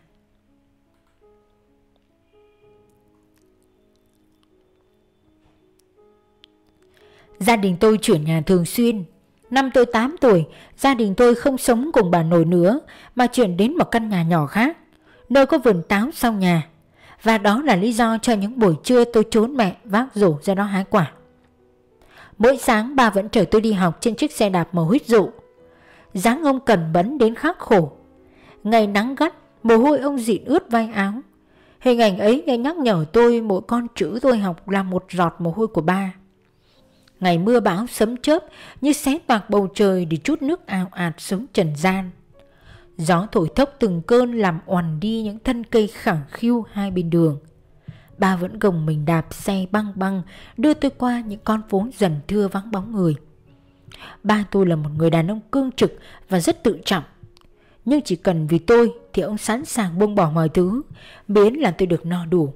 Gia đình tôi chuyển nhà thường xuyên. Năm tôi tám tuổi, gia đình tôi không sống cùng bà nội nữa mà chuyển đến một căn nhà nhỏ khác, nơi có vườn táo sau nhà. Và đó là lý do cho những buổi trưa tôi trốn mẹ vác rổ ra đó hái quả. Mỗi sáng bà vẫn chở tôi đi học trên chiếc xe đạp màu huýt dụ. Dáng ông cẩn bẫn đến khắc khổ. Ngày nắng gắt, mồ hôi ông dịn ướt vai áo. Hình ảnh ấy nghe nhắc nhở tôi mỗi con chữ tôi học là một giọt mồ hôi của ba. Ngày mưa bão sấm chớp như xé toạc bầu trời để chút nước ào ạt xuống trần gian. Gió thổi thốc từng cơn làm oằn đi những thân cây khẳng khiu hai bên đường. Ba vẫn gồng mình đạp xe băng băng đưa tôi qua những con phố dần thưa vắng bóng người. Ba tôi là một người đàn ông cương trực và rất tự trọng. Nhưng chỉ cần vì tôi thì ông sẵn sàng buông bỏ mọi thứ, miễn là tôi được no đủ.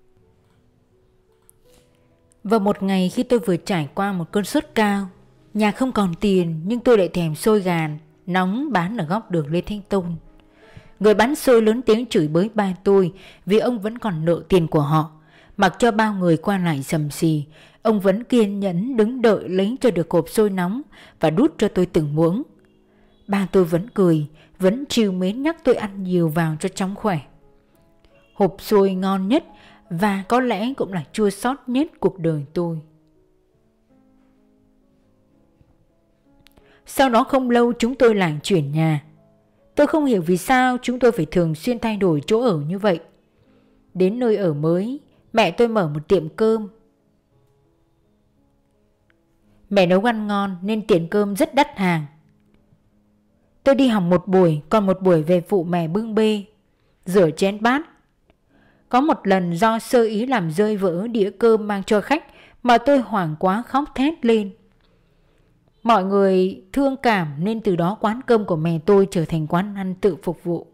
Vào một ngày khi tôi vừa trải qua một cơn sốt cao, nhà không còn tiền nhưng tôi lại thèm xôi gàn nóng bán ở góc đường Lê Thanh Tôn. Người bán xôi lớn tiếng chửi bới ba tôi vì ông vẫn còn nợ tiền của họ. Mặc cho bao người qua lại sầm xì, ông vẫn kiên nhẫn đứng đợi lấy cho được hộp xôi nóng và đút cho tôi từng muỗng. Ba tôi vẫn cười, vẫn trìu mến nhắc tôi ăn nhiều vào cho chóng khỏe. Hộp xôi ngon nhất và có lẽ cũng là chua xót nhất cuộc đời tôi. Sau đó không lâu chúng tôi lại chuyển nhà. Tôi không hiểu vì sao chúng tôi phải thường xuyên thay đổi chỗ ở như vậy. Đến nơi ở mới, mẹ tôi mở một tiệm cơm. Mẹ nấu ăn ngon nên tiền cơm rất đắt hàng. Tôi đi học một buổi, còn một buổi về phụ mẹ bưng bê, rửa chén bát. Có một lần do sơ ý làm rơi vỡ đĩa cơm mang cho khách mà tôi hoảng quá khóc thét lên. Mọi người thương cảm nên từ đó quán cơm của mẹ tôi trở thành quán ăn tự phục vụ.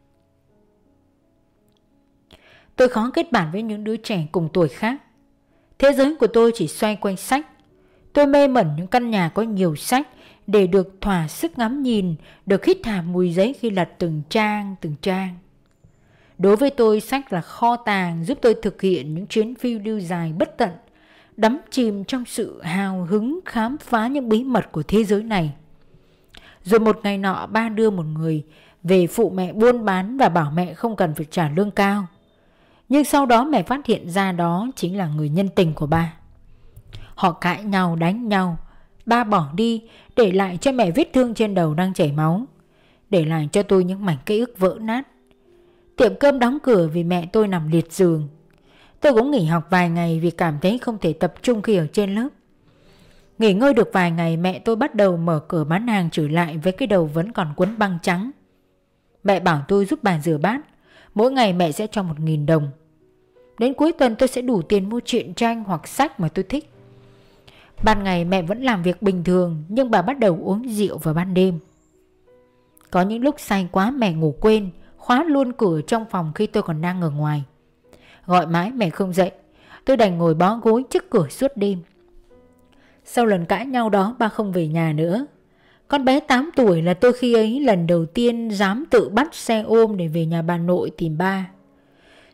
Tôi khó kết bạn với những đứa trẻ cùng tuổi khác. Thế giới của tôi chỉ xoay quanh sách. Tôi mê mẩn những căn nhà có nhiều sách để được thỏa sức ngắm nhìn, được hít hà mùi giấy khi lật từng trang từng trang. Đối với tôi, sách là kho tàng giúp tôi thực hiện những chuyến phiêu lưu dài bất tận, đắm chìm trong sự hào hứng khám phá những bí mật của thế giới này. Rồi một ngày nọ ba đưa một người về phụ mẹ buôn bán và bảo mẹ không cần phải trả lương cao. Nhưng sau đó mẹ phát hiện ra đó chính là người nhân tình của ba. Họ cãi nhau đánh nhau, ba bỏ đi để lại cho mẹ vết thương trên đầu đang chảy máu, để lại cho tôi những mảnh ký ức vỡ nát. Tiệm cơm đóng cửa vì mẹ tôi nằm liệt giường. Tôi cũng nghỉ học vài ngày vì cảm thấy không thể tập trung khi ở trên lớp. Nghỉ ngơi được vài ngày, mẹ tôi bắt đầu mở cửa bán hàng trở lại với cái đầu vẫn còn quấn băng trắng. Mẹ bảo tôi giúp bà rửa bát. Mỗi ngày mẹ sẽ cho một nghìn đồng. Đến cuối tuần tôi sẽ đủ tiền mua truyện tranh hoặc sách mà tôi thích. Ban ngày mẹ vẫn làm việc bình thường, nhưng bà bắt đầu uống rượu vào ban đêm. Có những lúc say quá mẹ ngủ quên, khóa luôn cửa trong phòng khi tôi còn đang ở ngoài. Gọi mãi mẹ không dậy, tôi đành ngồi bó gối trước cửa suốt đêm. Sau lần cãi nhau đó ba không về nhà nữa. Con bé tám tuổi là tôi khi ấy lần đầu tiên dám tự bắt xe ôm để về nhà bà nội tìm ba.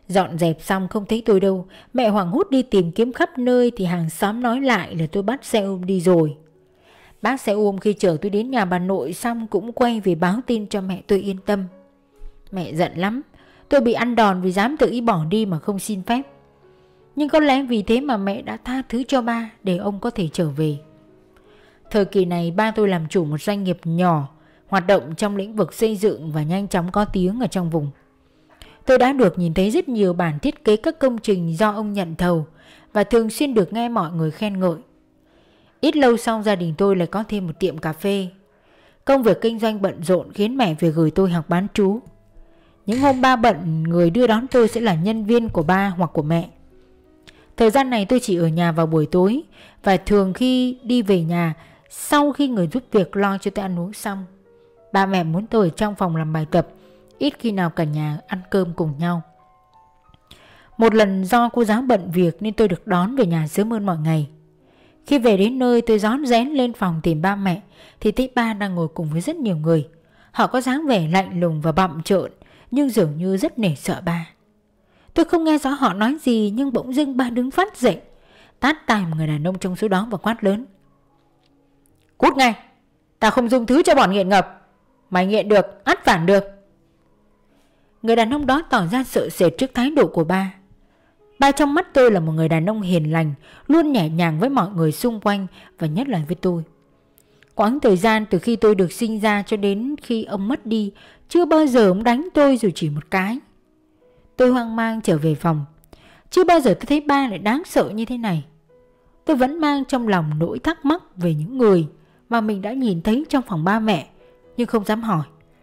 Dọn dẹp xong không thấy tôi đâu, mẹ hoảng hốt đi tìm kiếm khắp nơi thì hàng xóm nói lại là tôi bắt xe ôm đi rồi. Bác xe ôm khi chở tôi đến nhà bà nội xong cũng quay về báo tin cho mẹ tôi yên tâm. Mẹ giận lắm, tôi bị ăn đòn vì dám tự ý bỏ đi mà không xin phép. Nhưng có lẽ vì thế mà mẹ đã tha thứ cho ba để ông có thể trở về. Thời kỳ này ba tôi làm chủ một doanh nghiệp nhỏ, hoạt động trong lĩnh vực xây dựng và nhanh chóng có tiếng ở trong vùng. Tôi đã được nhìn thấy rất nhiều bản thiết kế các công trình do ông nhận thầu và thường xuyên được nghe mọi người khen ngợi. Ít lâu sau gia đình tôi lại có thêm một tiệm cà phê. Công việc kinh doanh bận rộn khiến mẹ về gửi tôi học bán trú. Những hôm ba bận, người đưa đón tôi sẽ là nhân viên của ba hoặc của mẹ. Thời gian này tôi chỉ ở nhà vào buổi tối và thường khi đi về nhà sau khi người giúp việc lo cho tôi ăn uống xong. Ba mẹ muốn tôi ở trong phòng làm bài tập, ít khi nào cả nhà ăn cơm cùng nhau. Một lần do cô giáo bận việc nên tôi được đón về nhà sớm hơn mọi ngày. Khi về đến nơi tôi rón rén lên phòng tìm ba mẹ thì thấy ba đang ngồi cùng với rất nhiều người. Họ có dáng vẻ lạnh lùng và bặm trợn nhưng dường như rất nể sợ ba. Tôi không nghe rõ họ nói gì nhưng bỗng dưng ba đứng phát dậy, tát tay một người đàn ông trong số đó và quát lớn: "Cút ngay, ta không dung thứ cho bọn nghiện ngập. Mày nghiện được, ắt phản được." Người đàn ông đó tỏ ra sợ sệt trước thái độ của ba. Ba trong mắt tôi là một người đàn ông hiền lành, luôn nhẹ nhàng với mọi người xung quanh và nhất là với tôi. Quãng thời gian từ khi tôi được sinh ra cho đến khi ông mất đi, chưa bao giờ ông đánh tôi dù chỉ một cái. Tôi hoang mang trở về phòng. Chưa bao giờ tôi thấy ba lại đáng sợ như thế này. Tôi vẫn mang trong lòng nỗi thắc mắc về những người mà mình đã nhìn thấy trong phòng ba mẹ nhưng không dám hỏi.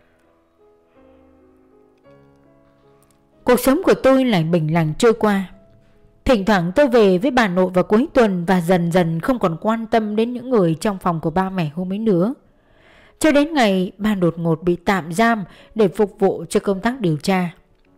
Cuộc sống của tôi lại bình lặng trôi qua. Thỉnh thoảng tôi về với bà nội vào cuối tuần và dần dần không còn quan tâm đến những người trong phòng của ba mẹ hôm ấy nữa. Cho đến ngày ba đột ngột bị tạm giam để phục vụ cho công tác điều tra.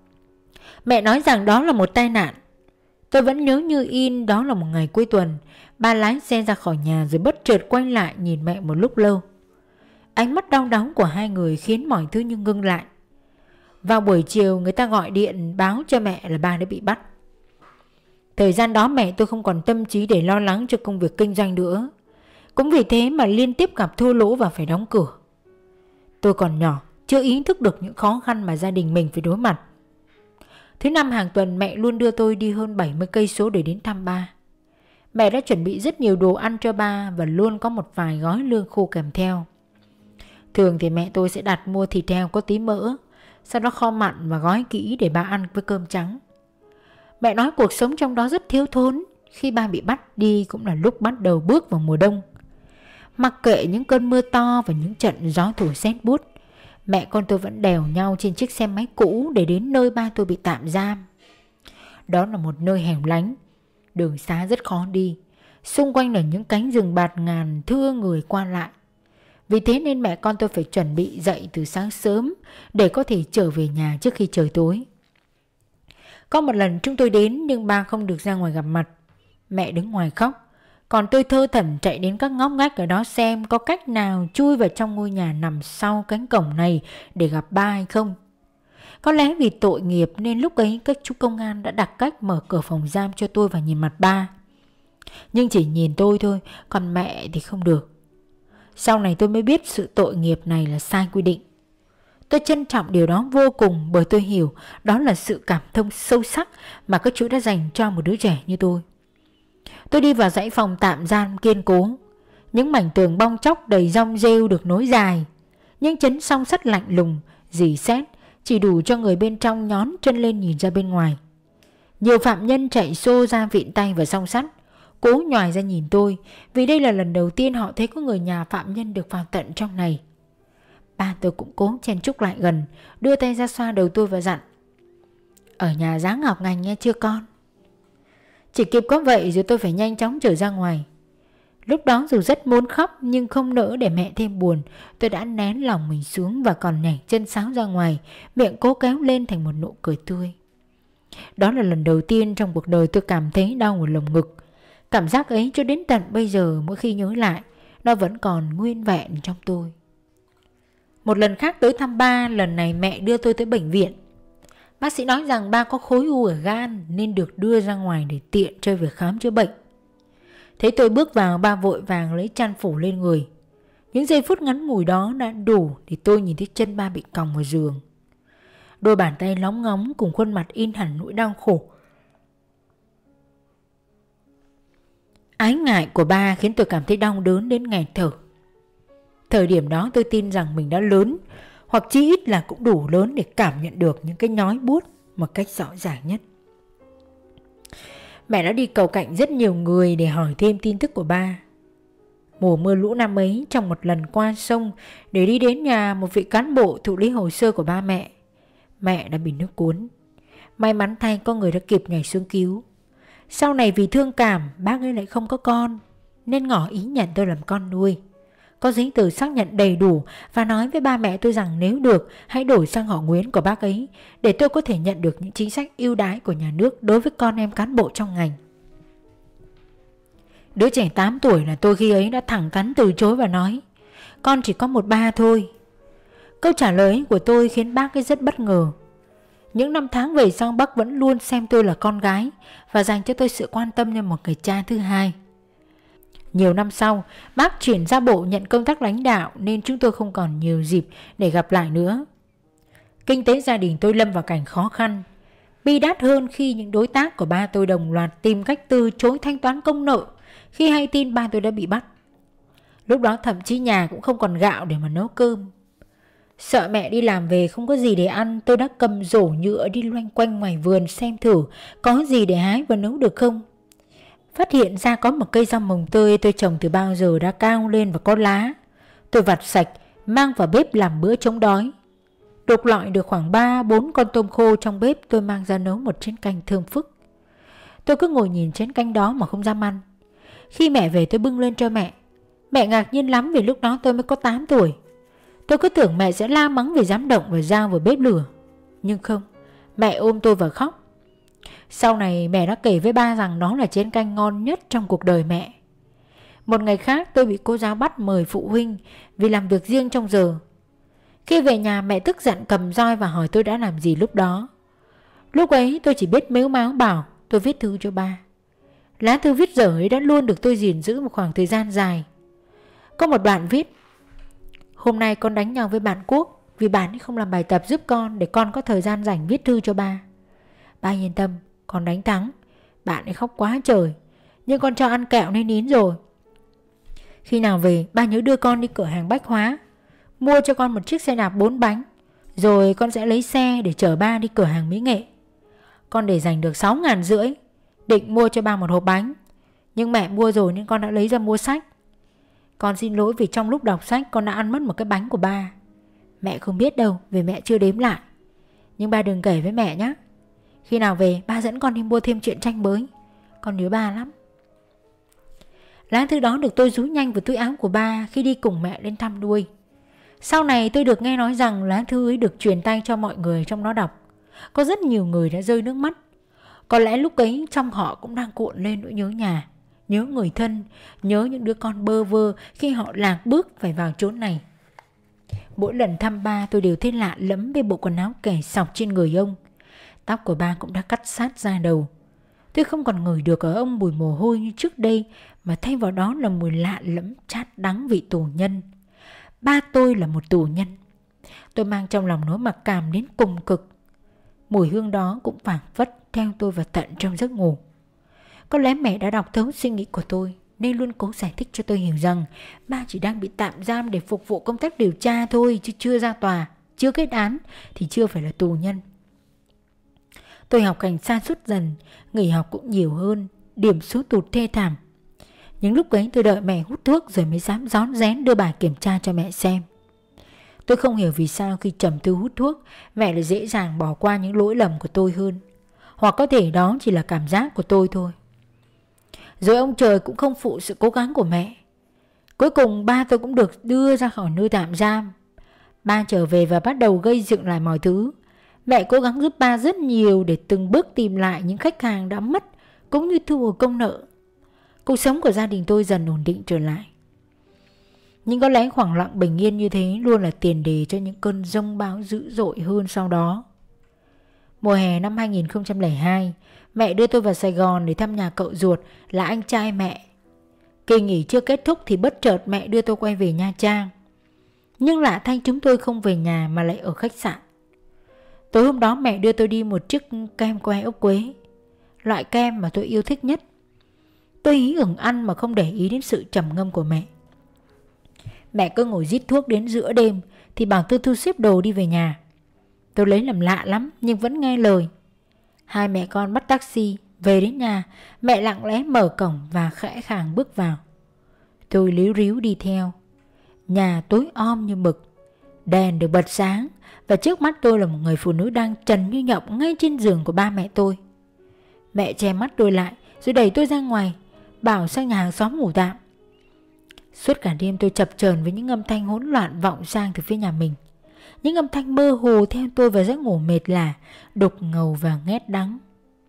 Mẹ nói rằng đó là một tai nạn. Tôi vẫn nhớ như in đó là một ngày cuối tuần. Ba lái xe ra khỏi nhà rồi bất chợt quay lại nhìn mẹ một lúc lâu. Ánh mắt đau đớn của hai người khiến mọi thứ như ngưng lại. Vào buổi chiều người ta gọi điện báo cho mẹ là ba đã bị bắt. Thời gian đó mẹ tôi không còn tâm trí để lo lắng cho công việc kinh doanh nữa. Cũng vì thế mà liên tiếp gặp thua lỗ và phải đóng cửa. Tôi còn nhỏ, chưa ý thức được những khó khăn mà gia đình mình phải đối mặt. Thứ năm hàng tuần mẹ luôn đưa tôi đi hơn bảy mươi cây số để đến thăm ba. Mẹ đã chuẩn bị rất nhiều đồ ăn cho ba và luôn có một vài gói lương khô kèm theo. Thường thì mẹ tôi sẽ đặt mua thịt heo có tí mỡ, sau đó kho mặn và gói kỹ để ba ăn với cơm trắng. Mẹ nói cuộc sống trong đó rất thiếu thốn. Khi ba bị bắt đi cũng là lúc bắt đầu bước vào mùa đông. Mặc kệ những cơn mưa to và những trận gió thổi sét buốt, mẹ con tôi vẫn đèo nhau trên chiếc xe máy cũ để đến nơi ba tôi bị tạm giam. Đó là một nơi hẻo lánh, đường xá rất khó đi, xung quanh là những cánh rừng bạt ngàn thưa người qua lại. Vì thế nên mẹ con tôi phải chuẩn bị dậy từ sáng sớm để có thể trở về nhà trước khi trời tối. Có một lần chúng tôi đến nhưng ba không được ra ngoài gặp mặt. Mẹ đứng ngoài khóc, còn tôi thơ thẩn chạy đến các ngóc ngách ở đó xem có cách nào chui vào trong ngôi nhà nằm sau cánh cổng này để gặp ba hay không. Có lẽ vì tội nghiệp nên lúc ấy các chú công an đã đặt cách mở cửa phòng giam cho tôi và nhìn mặt ba. Nhưng chỉ nhìn tôi thôi, còn mẹ thì không được. Sau này tôi mới biết sự tội nghiệp này là sai quy định. Tôi trân trọng điều đó vô cùng bởi tôi hiểu đó là sự cảm thông sâu sắc mà các chú đã dành cho một đứa trẻ như tôi. Tôi đi vào dãy phòng tạm giam kiên cố. Những mảnh tường bong chóc đầy rong rêu được nối dài. Những chấn song sắt lạnh lùng, rỉ sét chỉ đủ cho người bên trong nhón chân lên nhìn ra bên ngoài. Nhiều phạm nhân chạy xô ra vịn tay vào song sắt, cố nhoài ra nhìn tôi vì đây là lần đầu tiên họ thấy có người nhà phạm nhân được vào tận trong này. Ba tôi cũng cố chen chúc lại gần, đưa tay ra xoa đầu tôi và dặn: "Ở nhà ráng học ngành nghe chưa con?" Chỉ kịp có vậy rồi tôi phải nhanh chóng trở ra ngoài. Lúc đó dù rất muốn khóc nhưng không nỡ để mẹ thêm buồn, tôi đã nén lòng mình xuống và còn nhảy chân sáo ra ngoài, miệng cố kéo lên thành một nụ cười tươi. Đó là lần đầu tiên trong cuộc đời tôi cảm thấy đau ở lồng ngực. Cảm giác ấy cho đến tận bây giờ mỗi khi nhớ lại, nó vẫn còn nguyên vẹn trong tôi. Một lần khác tới thăm ba, lần này mẹ đưa tôi tới bệnh viện. Bác sĩ nói rằng ba có khối u ở gan nên được đưa ra ngoài để tiện cho việc khám chữa bệnh. Thấy tôi bước vào, ba vội vàng lấy chăn phủ lên người. Những giây phút ngắn ngủi đó đã đủ để tôi nhìn thấy chân ba bị còng vào giường. Đôi bàn tay lóng ngóng cùng khuôn mặt in hẳn nỗi đau khổ. Ái ngại của ba khiến tôi cảm thấy đau đớn đến nghẹt thở. Thời điểm đó tôi tin rằng mình đã lớn, hoặc chí ít là cũng đủ lớn để cảm nhận được những cái nhói buốt một cách rõ ràng nhất. Mẹ đã đi cầu cạnh rất nhiều người để hỏi thêm tin tức của ba. Mùa mưa lũ năm ấy, trong một lần qua sông để đi đến nhà một vị cán bộ thụ lý hồ sơ của ba mẹ, mẹ đã bị nước cuốn. May mắn thay có người đã kịp nhảy xuống cứu. Sau này vì thương cảm, bác ấy lại không có con nên ngỏ ý nhận tôi làm con nuôi. Có giấy tờ xác nhận đầy đủ và nói với ba mẹ tôi rằng nếu được hãy đổi sang họ Nguyễn của bác ấy để tôi có thể nhận được những chính sách ưu đãi của nhà nước đối với con em cán bộ trong ngành. Đứa trẻ tám tuổi là tôi khi ấy đã thẳng thắn từ chối và nói con chỉ có một ba thôi. Câu trả lời của tôi khiến bác ấy rất bất ngờ. Những năm tháng về sau, bác vẫn luôn xem tôi là con gái và dành cho tôi sự quan tâm như một người cha thứ hai. Nhiều năm sau, bác chuyển ra bộ nhận công tác lãnh đạo nên chúng tôi không còn nhiều dịp để gặp lại nữa. Kinh tế gia đình tôi lâm vào cảnh khó khăn, bi đát hơn khi những đối tác của ba tôi đồng loạt tìm cách từ chối thanh toán công nợ khi hay tin ba tôi đã bị bắt. Lúc đó thậm chí nhà cũng không còn gạo để mà nấu cơm. Sợ mẹ đi làm về không có gì để ăn, tôi đã cầm rổ nhựa đi loanh quanh ngoài vườn xem thử có gì để hái và nấu được không. Phát hiện ra có một cây rau mồng tươi tôi trồng từ bao giờ đã cao lên và có lá. Tôi vặt sạch, mang vào bếp làm bữa chống đói. Đục lọi được khoảng ba bốn con tôm khô trong bếp, tôi mang ra nấu một chén canh thơm phức. Tôi cứ ngồi nhìn chén canh đó mà không dám ăn. Khi mẹ về tôi bưng lên cho mẹ. Mẹ ngạc nhiên lắm vì lúc đó tôi mới có tám tuổi. Tôi cứ tưởng mẹ sẽ la mắng vì dám động vào dao vào bếp lửa. Nhưng không, mẹ ôm tôi và khóc. Sau này mẹ đã kể với ba rằng đó là chén canh ngon nhất trong cuộc đời mẹ. Một ngày khác tôi bị cô giáo bắt mời phụ huynh vì làm việc riêng trong giờ. Khi về nhà mẹ tức giận cầm roi và hỏi tôi đã làm gì lúc đó. Lúc ấy tôi chỉ biết mếu máo bảo tôi viết thư cho ba. Lá thư viết dở ấy đã luôn được tôi gìn giữ một khoảng thời gian dài. Có một đoạn viết: hôm nay con đánh nhau với bạn Quốc vì bạn ấy không làm bài tập giúp con để con có thời gian rảnh viết thư cho ba. Ba yên tâm, con đánh thắng. Bạn ấy khóc quá trời, nhưng con cho ăn kẹo nên nín rồi. Khi nào về ba nhớ đưa con đi cửa hàng bách hóa, mua cho con một chiếc xe đạp bốn bánh, rồi con sẽ lấy xe để chở ba đi cửa hàng mỹ nghệ. Con để dành được sáu ngàn rưỡi, định mua cho ba một hộp bánh, nhưng mẹ mua rồi nên con đã lấy ra mua sách. Con xin lỗi vì trong lúc đọc sách con đã ăn mất một cái bánh của ba. Mẹ không biết đâu vì mẹ chưa đếm lại. Nhưng ba đừng kể với mẹ nhé. Khi nào về ba dẫn con đi mua thêm truyện tranh mới. Con nhớ ba lắm. Lá thư đó được tôi rúi nhanh vào túi áo của ba khi đi cùng mẹ lên thăm nuôi. Sau này tôi được nghe nói rằng lá thư ấy được truyền tay cho mọi người trong nó đọc. Có rất nhiều người đã rơi nước mắt. Có lẽ lúc ấy trong họ cũng đang cuộn lên nỗi nhớ nhà, nhớ người thân, nhớ những đứa con bơ vơ khi họ lạc bước phải vào chốn này. Mỗi lần thăm ba tôi đều thấy lạ lẫm với bộ quần áo kẻ sọc trên người ông. Tóc của ba cũng đã cắt sát ra đầu. Tôi không còn ngửi được ở ông mùi mồ hôi như trước đây, mà thay vào đó là mùi lạ lẫm chát đắng vị tù nhân. Ba tôi là một tù nhân. Tôi mang trong lòng nỗi mặc cảm đến cùng cực. Mùi hương đó cũng phảng phất theo tôi vào tận trong giấc ngủ. Có lẽ mẹ đã đọc thấu suy nghĩ của tôi nên luôn cố giải thích cho tôi hiểu rằng ba chỉ đang bị tạm giam để phục vụ công tác điều tra thôi, chứ chưa ra tòa, chưa kết án thì chưa phải là tù nhân. Tôi học hành sa sút dần, nghỉ học cũng nhiều hơn, điểm số tụt thê thảm. Những lúc ấy tôi đợi mẹ hút thuốc rồi mới dám rón rén đưa bài kiểm tra cho mẹ xem. Tôi không hiểu vì sao khi trầm tư hút thuốc, mẹ lại dễ dàng bỏ qua những lỗi lầm của tôi hơn. Hoặc có thể đó chỉ là cảm giác của tôi thôi. Rồi ông trời cũng không phụ sự cố gắng của mẹ. Cuối cùng ba tôi cũng được đưa ra khỏi nơi tạm giam. Ba trở về và bắt đầu gây dựng lại mọi thứ. Mẹ cố gắng giúp ba rất nhiều để từng bước tìm lại những khách hàng đã mất, cũng như thu hồi công nợ. Cuộc sống của gia đình tôi dần ổn định trở lại. Nhưng có lẽ khoảng lặng bình yên như thế luôn là tiền đề cho những cơn giông bão dữ dội hơn sau đó. Mùa hè năm hai nghìn không trăm lẻ hai, mẹ đưa tôi vào Sài Gòn để thăm nhà cậu ruột là anh trai mẹ. Kỳ nghỉ chưa kết thúc thì bất chợt mẹ đưa tôi quay về Nha Trang. Nhưng lạ thay chúng tôi không về nhà mà lại ở khách sạn. Tối hôm đó mẹ đưa tôi đi một chiếc kem que ốc quế, loại kem mà tôi yêu thích nhất. Tôi hí hửng ăn mà không để ý đến sự trầm ngâm của mẹ. Mẹ cứ ngồi rít thuốc đến giữa đêm thì bảo tôi thu xếp đồ đi về nhà. Tôi lấy làm lạ lắm nhưng vẫn nghe lời. Hai mẹ con bắt taxi về đến nhà. Mẹ lặng lẽ mở cổng và khẽ khàng bước vào. Tôi líu ríu đi theo. Nhà tối om như mực, đèn được bật sáng, và trước mắt tôi là một người phụ nữ đang trần như nhộng ngay trên giường của ba mẹ tôi. Mẹ che mắt tôi lại rồi đẩy tôi ra ngoài, bảo sang nhà hàng xóm ngủ tạm. Suốt cả đêm tôi chập chờn với những âm thanh hỗn loạn vọng sang từ phía nhà mình. Những âm thanh mơ hồ theo tôi vào giấc ngủ mệt lả, đục ngầu và nghét đắng.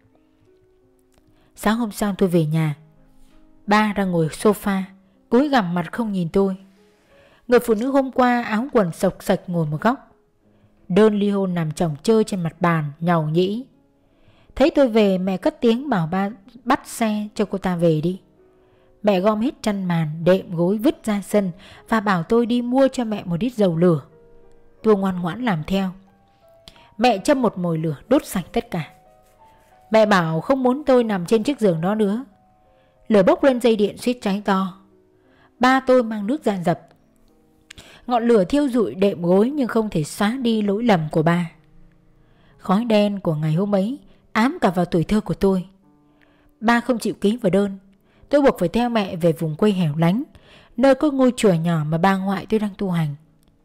Sáng hôm sau tôi về nhà. Ba đang ngồi sofa, cúi gằm mặt không nhìn tôi. Người phụ nữ hôm qua áo quần xộc xạch ngồi một góc. Đơn ly hôn nằm chồng chơi trên mặt bàn, nhàu nhĩ. Thấy tôi về, mẹ cất tiếng bảo ba bắt xe cho cô ta về đi. Mẹ gom hết chăn màn, đệm gối vứt ra sân và bảo tôi đi mua cho mẹ một ít dầu lửa. Tôi ngoan ngoãn làm theo. Mẹ châm một mồi lửa đốt sạch tất cả. Mẹ bảo không muốn tôi nằm trên chiếc giường đó nữa. Lửa bốc lên dây điện suýt cháy to. Ba tôi mang nước ra dập. Ngọn lửa thiêu rụi đệm gối nhưng không thể xóa đi lỗi lầm của ba. Khói đen của ngày hôm ấy ám cả vào tuổi thơ của tôi. Ba không chịu ký vào đơn. Tôi buộc phải theo mẹ về vùng quê hẻo lánh, nơi có ngôi chùa nhỏ mà bà ngoại tôi đang tu hành.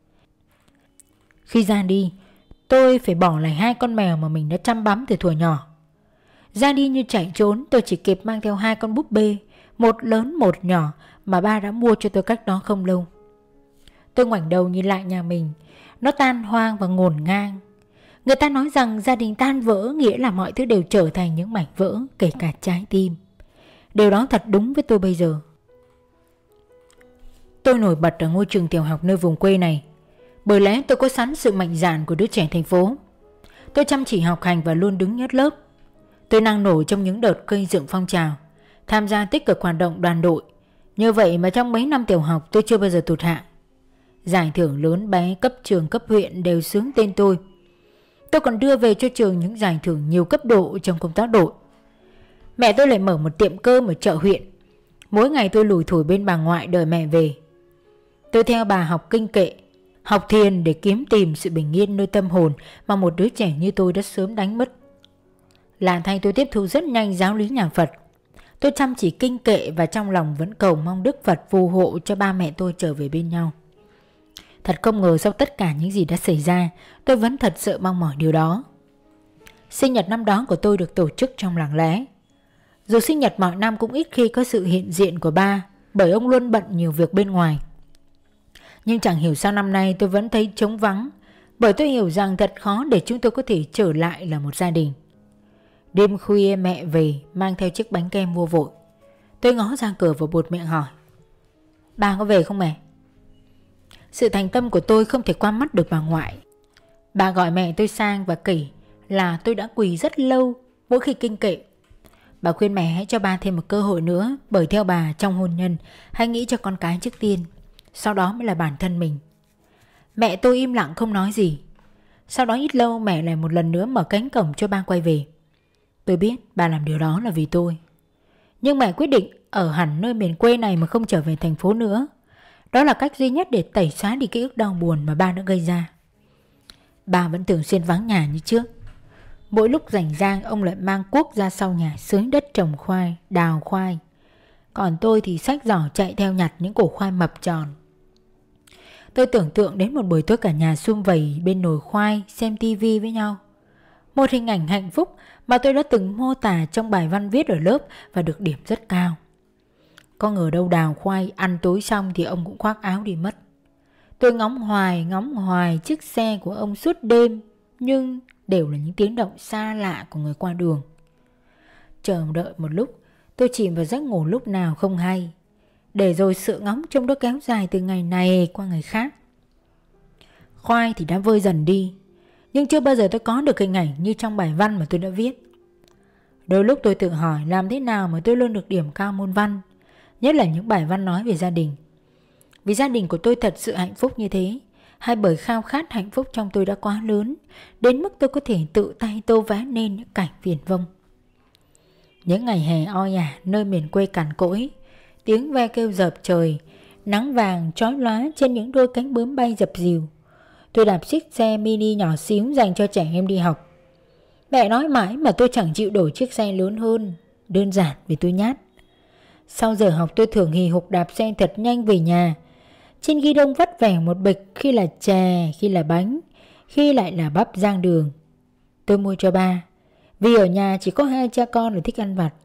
Khi ra đi, tôi phải bỏ lại hai con mèo mà mình đã chăm bẵm từ thuở nhỏ. Ra đi như chạy trốn, tôi chỉ kịp mang theo hai con búp bê, một lớn một nhỏ mà ba đã mua cho tôi cách đó không lâu. Tôi ngoảnh đầu nhìn lại nhà mình. Nó tan hoang và ngổn ngang. Người ta nói rằng gia đình tan vỡ nghĩa là mọi thứ đều trở thành những mảnh vỡ, kể cả trái tim. Điều đó thật đúng với tôi bây giờ. Tôi nổi bật ở ngôi trường tiểu học nơi vùng quê này, bởi lẽ tôi có sẵn sự mạnh dạn của đứa trẻ thành phố. Tôi chăm chỉ học hành và luôn đứng nhất lớp. Tôi năng nổ trong những đợt gây dựng phong trào, tham gia tích cực hoạt động đoàn đội. Như vậy mà trong mấy năm tiểu học tôi chưa bao giờ tụt hạng. Giải thưởng lớn bé cấp trường cấp huyện đều xướng tên tôi. Tôi còn đưa về cho trường những giải thưởng nhiều cấp độ trong công tác đội. Mẹ tôi lại mở một tiệm cơm ở chợ huyện. Mỗi ngày tôi lủi thủi bên bà ngoại đợi mẹ về. Tôi theo bà học kinh kệ, học thiền để kiếm tìm sự bình yên nơi tâm hồn mà một đứa trẻ như tôi đã sớm đánh mất. Lạ thay tôi tiếp thu rất nhanh giáo lý nhà Phật. Tôi chăm chỉ kinh kệ và trong lòng vẫn cầu mong Đức Phật phù hộ cho ba mẹ tôi trở về bên nhau. Thật không ngờ sau tất cả những gì đã xảy ra, tôi vẫn thật sự mong mỏi điều đó. Sinh nhật năm đó của tôi được tổ chức trong lặng lẽ. Dù sinh nhật mọi năm cũng ít khi có sự hiện diện của ba, bởi ông luôn bận nhiều việc bên ngoài. Nhưng chẳng hiểu sao năm nay tôi vẫn thấy trống vắng, bởi tôi hiểu rằng thật khó để chúng tôi có thể trở lại là một gia đình. Đêm khuya mẹ về mang theo chiếc bánh kem mua vội. Tôi ngó ra cửa và buột miệng hỏi: "Ba có về không mẹ?" Sự thành tâm của tôi không thể qua mắt được bà ngoại. Bà gọi mẹ tôi sang và kể là tôi đã quỳ rất lâu mỗi khi kinh kệ. Bà khuyên mẹ hãy cho ba thêm một cơ hội nữa, bởi theo bà trong hôn nhân hãy nghĩ cho con cái trước tiên, sau đó mới là bản thân mình. Mẹ tôi im lặng không nói gì. Sau đó ít lâu mẹ lại một lần nữa mở cánh cổng cho ba quay về. Tôi biết bà làm điều đó là vì tôi. Nhưng mẹ quyết định ở hẳn nơi miền quê này mà không trở về thành phố nữa. Đó là cách duy nhất để tẩy xóa đi ký ức đau buồn mà ba đã gây ra. Ba vẫn thường xuyên vắng nhà như trước. Mỗi lúc rảnh rang ông lại mang cuốc ra sau nhà xới đất trồng khoai, đào khoai. Còn tôi thì xách giỏ chạy theo nhặt những củ khoai mập tròn. Tôi tưởng tượng đến một buổi tối cả nhà sum vầy bên nồi khoai xem tivi với nhau. Một hình ảnh hạnh phúc mà tôi đã từng mô tả trong bài văn viết ở lớp và được điểm rất cao. Có ngờ đâu đào khoai ăn tối xong thì ông cũng khoác áo đi mất. Tôi ngóng hoài ngóng hoài chiếc xe của ông suốt đêm, nhưng đều là những tiếng động xa lạ của người qua đường. Chờ đợi một lúc, tôi chìm vào giấc ngủ lúc nào không hay, để rồi sự ngóng trông đó kéo dài từ ngày này qua ngày khác. Khoai thì đã vơi dần đi, nhưng chưa bao giờ tôi có được hình ảnh như trong bài văn mà tôi đã viết. Đôi lúc tôi tự hỏi làm thế nào mà tôi luôn được điểm cao môn văn, nhất là những bài văn nói về gia đình. Vì gia đình của tôi thật sự hạnh phúc như thế, hay bởi khao khát hạnh phúc trong tôi đã quá lớn, đến mức tôi có thể tự tay tô vẽ nên những cảnh viển vông. Những ngày hè oi ả nơi miền quê cằn cỗi, tiếng ve kêu dợp trời, nắng vàng chói lóa trên những đôi cánh bướm bay dập dìu. Tôi đạp chiếc xe mini nhỏ xíu dành cho trẻ em đi học. Mẹ nói mãi mà tôi chẳng chịu đổi chiếc xe lớn hơn, đơn giản vì tôi nhát. Sau giờ học tôi thường hì hục đạp xe thật nhanh về nhà. Trên ghi đông vắt vẻo một bịch, khi là chè, khi là bánh, khi lại là bắp rang đường. Tôi mua cho ba, vì ở nhà chỉ có hai cha con là thích ăn vặt.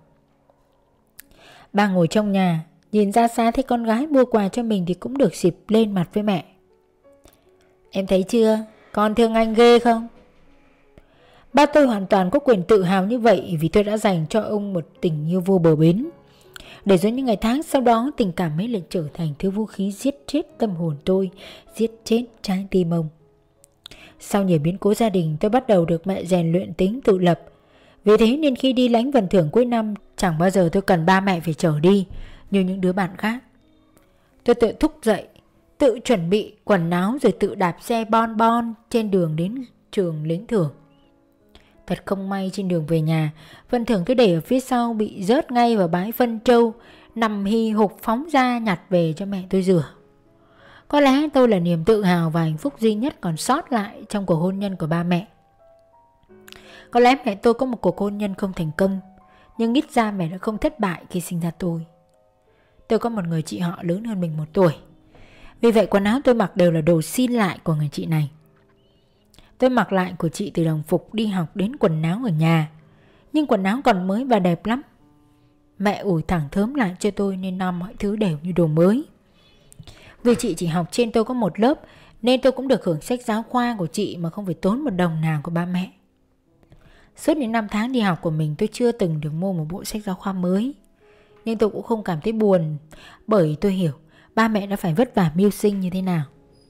Ba ngồi trong nhà, nhìn ra xa thấy con gái mua quà cho mình thì cũng được dịp lên mặt với mẹ. Em thấy chưa, con thương anh ghê không? Ba tôi hoàn toàn có quyền tự hào như vậy vì tôi đã dành cho ông một tình yêu vô bờ bến. Để rồi những ngày tháng sau đó tình cảm ấy lại trở thành thứ vũ khí giết chết tâm hồn tôi, giết chết trái tim ông. Sau nhiều biến cố gia đình, tôi bắt đầu được mẹ rèn luyện tính tự lập. Vì thế nên khi đi lãnh phần thưởng cuối năm, chẳng bao giờ tôi cần ba mẹ phải chở đi như những đứa bạn khác. Tôi tự thúc dậy, tự chuẩn bị quần áo rồi tự đạp xe bon bon trên đường đến trường lĩnh thưởng. Thật không may trên đường về nhà, phần thưởng tôi để ở phía sau bị rớt ngay vào bãi phân trâu, nằm hì hục phóng ra nhặt về cho mẹ tôi rửa. Có lẽ tôi là niềm tự hào và hạnh phúc duy nhất còn sót lại trong cuộc hôn nhân của ba mẹ. Có lẽ mẹ tôi có một cuộc hôn nhân không thành công, nhưng ít ra mẹ đã không thất bại khi sinh ra tôi. Tôi có một người chị họ lớn hơn mình một tuổi. Vì vậy quần áo tôi mặc đều là đồ xin lại của người chị này. Tôi mặc lại của chị từ đồng phục đi học đến quần áo ở nhà, nhưng quần áo còn mới và đẹp lắm. Mẹ ủi thẳng thớm lại cho tôi nên năm mọi thứ đều như đồ mới. Vì chị chỉ học trên tôi có một lớp nên tôi cũng được hưởng sách giáo khoa của chị mà không phải tốn một đồng nào của ba mẹ. Suốt những năm tháng đi học của mình tôi chưa từng được mua một bộ sách giáo khoa mới. Nhưng tôi cũng không cảm thấy buồn, bởi tôi hiểu ba mẹ đã phải vất vả mưu sinh như thế nào.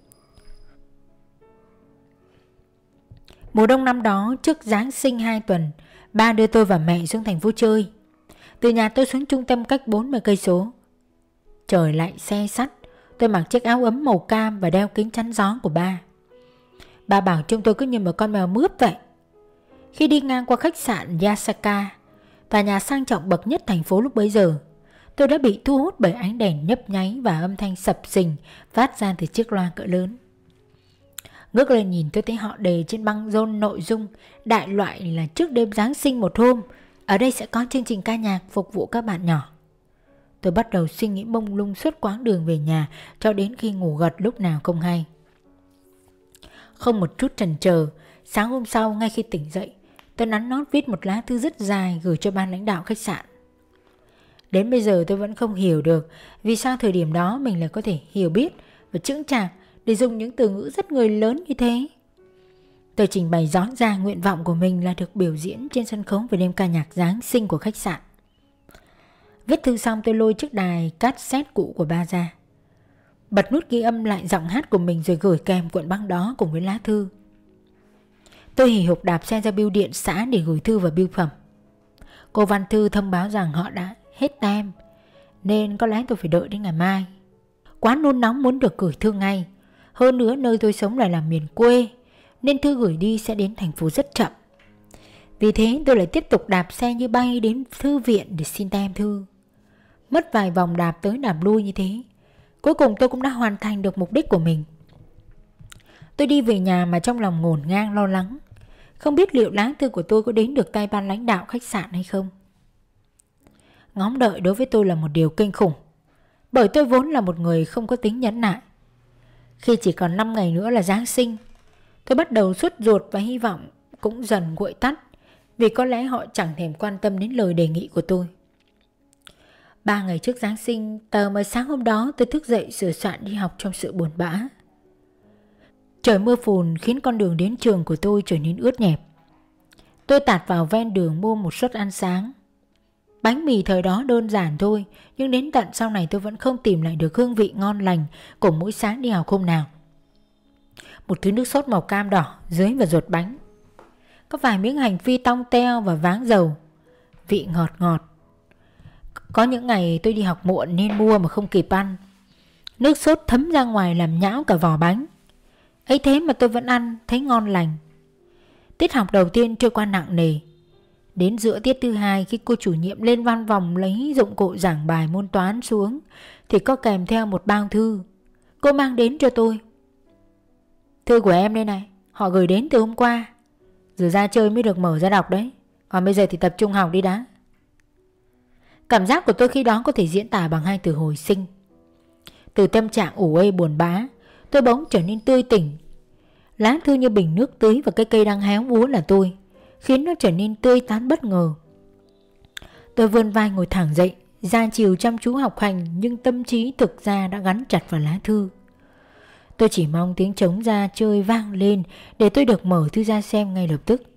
Mùa đông năm đó, trước Giáng sinh hai tuần, ba đưa tôi và mẹ xuống thành phố chơi. Từ nhà tôi xuống trung tâm cách bốn mươi cây số. Trời lạnh se sắt, tôi mặc chiếc áo ấm màu cam và đeo kính chắn gió của ba. Ba bảo trông tôi cứ như một con mèo mướp vậy. Khi đi ngang qua khách sạn Yasaka, tòa nhà sang trọng bậc nhất thành phố lúc bấy giờ, tôi đã bị thu hút bởi ánh đèn nhấp nháy và âm thanh sập sình phát ra từ chiếc loa cỡ lớn. Ngước lên nhìn tôi thấy họ đề trên băng rôn nội dung đại loại là trước đêm Giáng sinh một hôm, ở đây sẽ có chương trình ca nhạc phục vụ các bạn nhỏ. Tôi bắt đầu suy nghĩ mông lung suốt quãng đường về nhà cho đến khi ngủ gật lúc nào không hay. Không một chút chần chờ, sáng hôm sau ngay khi tỉnh dậy, tôi nắn nót viết một lá thư rất dài gửi cho ban lãnh đạo khách sạn. Đến bây giờ tôi vẫn không hiểu được vì sao thời điểm đó mình lại có thể hiểu biết và chững chạc để dùng những từ ngữ rất người lớn như thế. Tôi trình bày rõ ràng nguyện vọng của mình là được biểu diễn trên sân khấu về đêm ca nhạc Giáng sinh của khách sạn. Viết thư xong tôi lôi chiếc đài cassette cũ của ba ra, bật nút ghi âm lại giọng hát của mình rồi gửi kèm cuộn băng đó cùng với lá thư. Tôi hì hục đạp xe ra bưu điện xã để gửi thư và bưu phẩm. Cô văn thư thông báo rằng họ đã hết tem, nên có lẽ tôi phải đợi đến ngày mai. Quá nôn nóng muốn được gửi thư ngay. Hơn nữa nơi tôi sống lại là miền quê, nên thư gửi đi sẽ đến thành phố rất chậm. Vì thế tôi lại tiếp tục đạp xe như bay đến thư viện để xin tem thư. Mất vài vòng đạp tới đạp lui như thế, cuối cùng tôi cũng đã hoàn thành được mục đích của mình. Tôi đi về nhà mà trong lòng ngổn ngang lo lắng, không biết liệu lá thư của tôi có đến được tay ban lãnh đạo khách sạn hay không. Ngóng đợi đối với tôi là một điều kinh khủng, bởi tôi vốn là một người không có tính nhẫn nại. Khi chỉ còn năm ngày nữa là Giáng sinh, tôi bắt đầu sốt ruột và hy vọng cũng dần nguội tắt, vì có lẽ họ chẳng thèm quan tâm đến lời đề nghị của tôi. Ba ngày trước Giáng sinh, tờ mờ sáng hôm đó tôi thức dậy sửa soạn đi học trong sự buồn bã. Trời mưa phùn khiến con đường đến trường của tôi trở nên ướt nhẹp. Tôi tạt vào ven đường mua một suất ăn sáng. Bánh mì thời đó đơn giản thôi, nhưng đến tận sau này tôi vẫn không tìm lại được hương vị ngon lành của mỗi sáng đi học hôm nào. một thứ nước sốt màu cam đỏ dưới và ruột bánh. Có vài miếng hành phi tong teo và váng dầu, vị ngọt ngọt. Có những ngày tôi đi học muộn nên mua mà không kịp ăn. Nước sốt thấm ra ngoài làm nhão cả vỏ bánh. Ấy thế mà tôi vẫn ăn thấy ngon lành. Tiết học đầu tiên trôi qua nặng nề. Đến giữa tiết thứ hai, khi cô chủ nhiệm lên văn phòng lấy dụng cụ giảng bài môn toán xuống thì có kèm theo một bao thư. Cô mang đến cho tôi. Thư của em đây này, họ gửi đến từ hôm qua. Giờ ra chơi mới được mở ra đọc đấy. Còn bây giờ thì tập trung học đi đã. Cảm giác của tôi khi đó có thể diễn tả bằng hai từ hồi sinh. Từ tâm trạng ủ ê buồn bã, tôi bỗng trở nên tươi tỉnh. Lá thư như bình nước tưới vào cái cây đang héo úa là tôi, khiến nó trở nên tươi tắn bất ngờ. Tôi vươn vai ngồi thẳng dậy, ra chiều chăm chú học hành, nhưng tâm trí thực ra đã gắn chặt vào lá thư. Tôi chỉ mong tiếng trống ra chơi vang lên để tôi được mở thư ra xem ngay lập tức.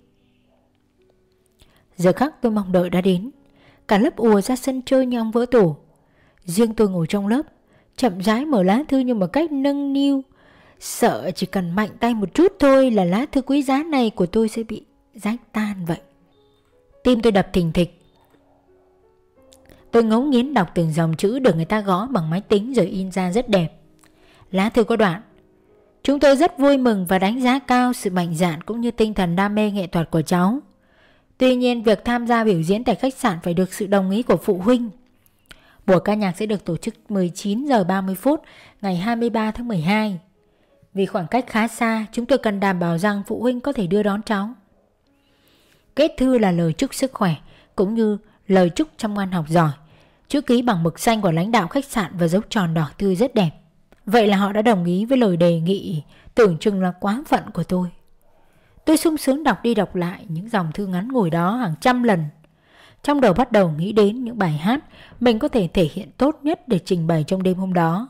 Giờ khắc tôi mong đợi đã đến. Cả lớp ùa ra sân chơi như ong vỡ tổ. Riêng tôi ngồi trong lớp, chậm rãi mở lá thư như một cách nâng niu, sợ chỉ cần mạnh tay một chút thôi là lá thư quý giá này của tôi sẽ bị rách tan vậy. Tim tôi đập thình thịch. Tôi ngấu nghiến đọc từng dòng chữ được người ta gõ bằng máy tính rồi in ra rất đẹp. Lá thư có đoạn: chúng tôi rất vui mừng và đánh giá cao sự mạnh dạn cũng như tinh thần đam mê nghệ thuật của cháu. Tuy nhiên, việc tham gia biểu diễn tại khách sạn phải được sự đồng ý của phụ huynh. Buổi ca nhạc sẽ được tổ chức mười chín giờ ba mươi phút ngày hai mươi ba tháng mười hai. Vì khoảng cách khá xa, chúng tôi cần đảm bảo rằng phụ huynh có thể đưa đón cháu. Kết thư là lời chúc sức khỏe cũng như lời chúc chăm ngoan học giỏi, chữ ký bằng mực xanh của lãnh đạo khách sạn và dấu tròn đỏ tươi rất đẹp. Vậy là họ đã đồng ý với lời đề nghị tưởng chừng là quá phận của tôi. Tôi sung sướng đọc đi đọc lại những dòng thư ngắn ngủi đó hàng trăm lần. Trong đầu bắt đầu nghĩ đến những bài hát mình có thể thể hiện tốt nhất để trình bày trong đêm hôm đó.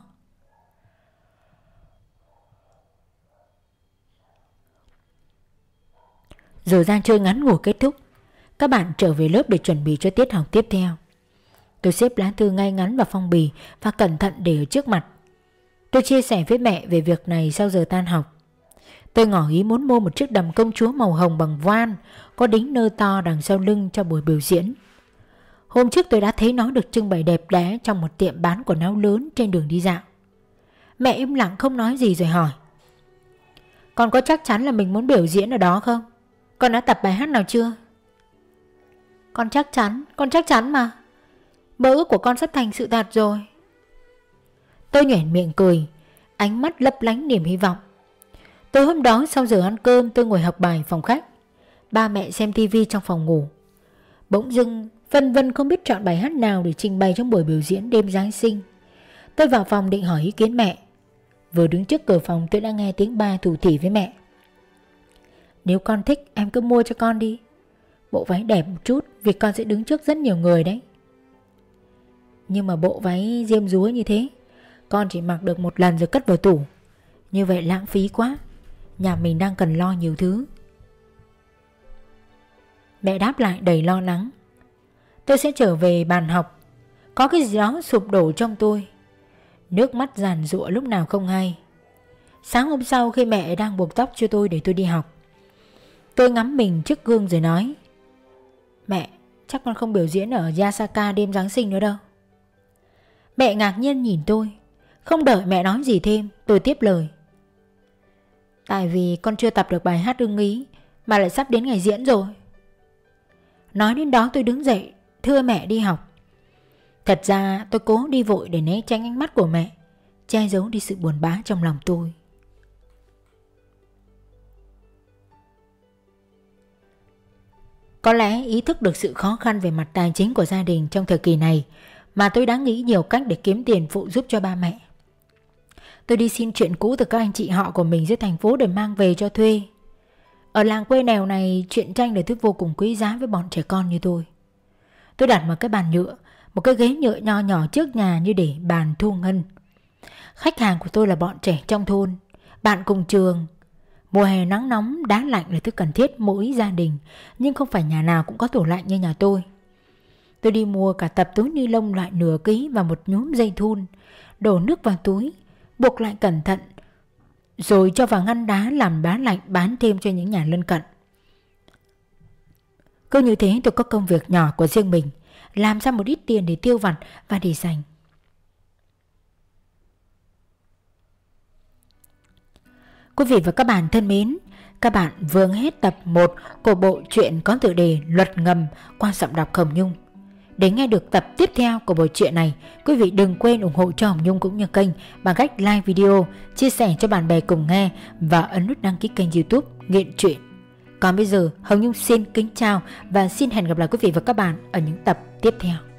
Giờ gian chơi ngắn ngủi kết thúc, các bạn trở về lớp để chuẩn bị cho tiết học tiếp theo. Tôi xếp lá thư ngay ngắn vào phong bì và cẩn thận để ở trước mặt. Tôi chia sẻ với mẹ về việc này sau giờ tan học. Tôi ngỏ ý muốn mua một chiếc đầm công chúa màu hồng bằng voan, có đính nơ to đằng sau lưng cho buổi biểu diễn. Hôm trước tôi đã thấy nó được trưng bày đẹp đẽ trong một tiệm bán quần áo lớn trên đường đi dạo. Mẹ im lặng không nói gì rồi hỏi: con có chắc chắn là mình muốn biểu diễn ở đó không? Con đã tập bài hát nào chưa? Con chắc chắn, con chắc chắn mà. Mơ ước của con sắp thành sự thật rồi. Tôi nhoẻn miệng cười, ánh mắt lấp lánh niềm hy vọng. Tối hôm đó sau giờ ăn cơm, tôi ngồi học bài phòng khách. Ba mẹ xem tivi trong phòng ngủ. Bỗng dưng phân vân không biết chọn bài hát nào để trình bày trong buổi biểu diễn đêm Giáng sinh. Tôi vào phòng định hỏi ý kiến mẹ. Vừa đứng trước cửa phòng tôi đã nghe tiếng ba thủ thỉ với mẹ: nếu con thích em cứ mua cho con đi. Bộ váy đẹp một chút vì con sẽ đứng trước rất nhiều người đấy. Nhưng mà bộ váy diêm dúa như thế con chỉ mặc được một lần rồi cất vào tủ. Như vậy lãng phí quá. Nhà mình đang cần lo nhiều thứ. Mẹ đáp lại đầy lo lắng. Tôi sẽ trở về bàn học. Có cái gì đó sụp đổ trong tôi. Nước mắt giàn giụa lúc nào không hay. Sáng hôm sau khi mẹ đang buộc tóc cho tôi để tôi đi học, tôi ngắm mình trước gương rồi nói: mẹ, chắc con không biểu diễn ở Yasaka đêm Giáng sinh nữa đâu. Mẹ ngạc nhiên nhìn tôi. Không đợi mẹ nói gì thêm, tôi tiếp lời: tại vì con chưa tập được bài hát ưng ý mà lại sắp đến ngày diễn rồi. Nói đến đó tôi đứng dậy thưa mẹ đi học. Thật ra tôi cố đi vội để né tránh ánh mắt của mẹ, che giấu đi sự buồn bã trong lòng tôi. Có lẽ ý thức được sự khó khăn về mặt tài chính của gia đình trong thời kỳ này mà tôi đã nghĩ nhiều cách để kiếm tiền phụ giúp cho ba mẹ. Tôi đi xin chuyện cũ từ các anh chị họ của mình dưới thành phố để mang về cho thuê. Ở làng quê nghèo này, chuyện tranh là thứ vô cùng quý giá với bọn trẻ con như tôi. Tôi đặt một cái bàn nhựa, một cái ghế nhựa nho nhỏ trước nhà như để bàn thu ngân. Khách hàng của tôi là bọn trẻ trong thôn, bạn cùng trường. Mùa hè nắng nóng, đá lạnh là thứ cần thiết mỗi gia đình, nhưng không phải nhà nào cũng có tủ lạnh như nhà tôi. Tôi đi mua cả tập túi ni lông loại nửa ký và một nhúm dây thun, đổ nước vào túi, buộc lại cẩn thận, rồi cho vào ngăn đá làm đá lạnh bán thêm cho những nhà lân cận. Cứ như thế tôi có công việc nhỏ của riêng mình, làm ra một ít tiền để tiêu vặt và để dành. Quý vị và các bạn thân mến, các bạn vừa nghe hết tập một của bộ truyện có tựa đề Luật Ngầm qua giọng đọc Hồng Nhung. Để nghe được tập tiếp theo của bộ truyện này, quý vị đừng quên ủng hộ cho Hồng Nhung cũng như kênh bằng cách like video, chia sẻ cho bạn bè cùng nghe và ấn nút đăng ký kênh YouTube Nghiện Truyện. Còn bây giờ, Hồng Nhung xin kính chào và xin hẹn gặp lại quý vị và các bạn ở những tập tiếp theo.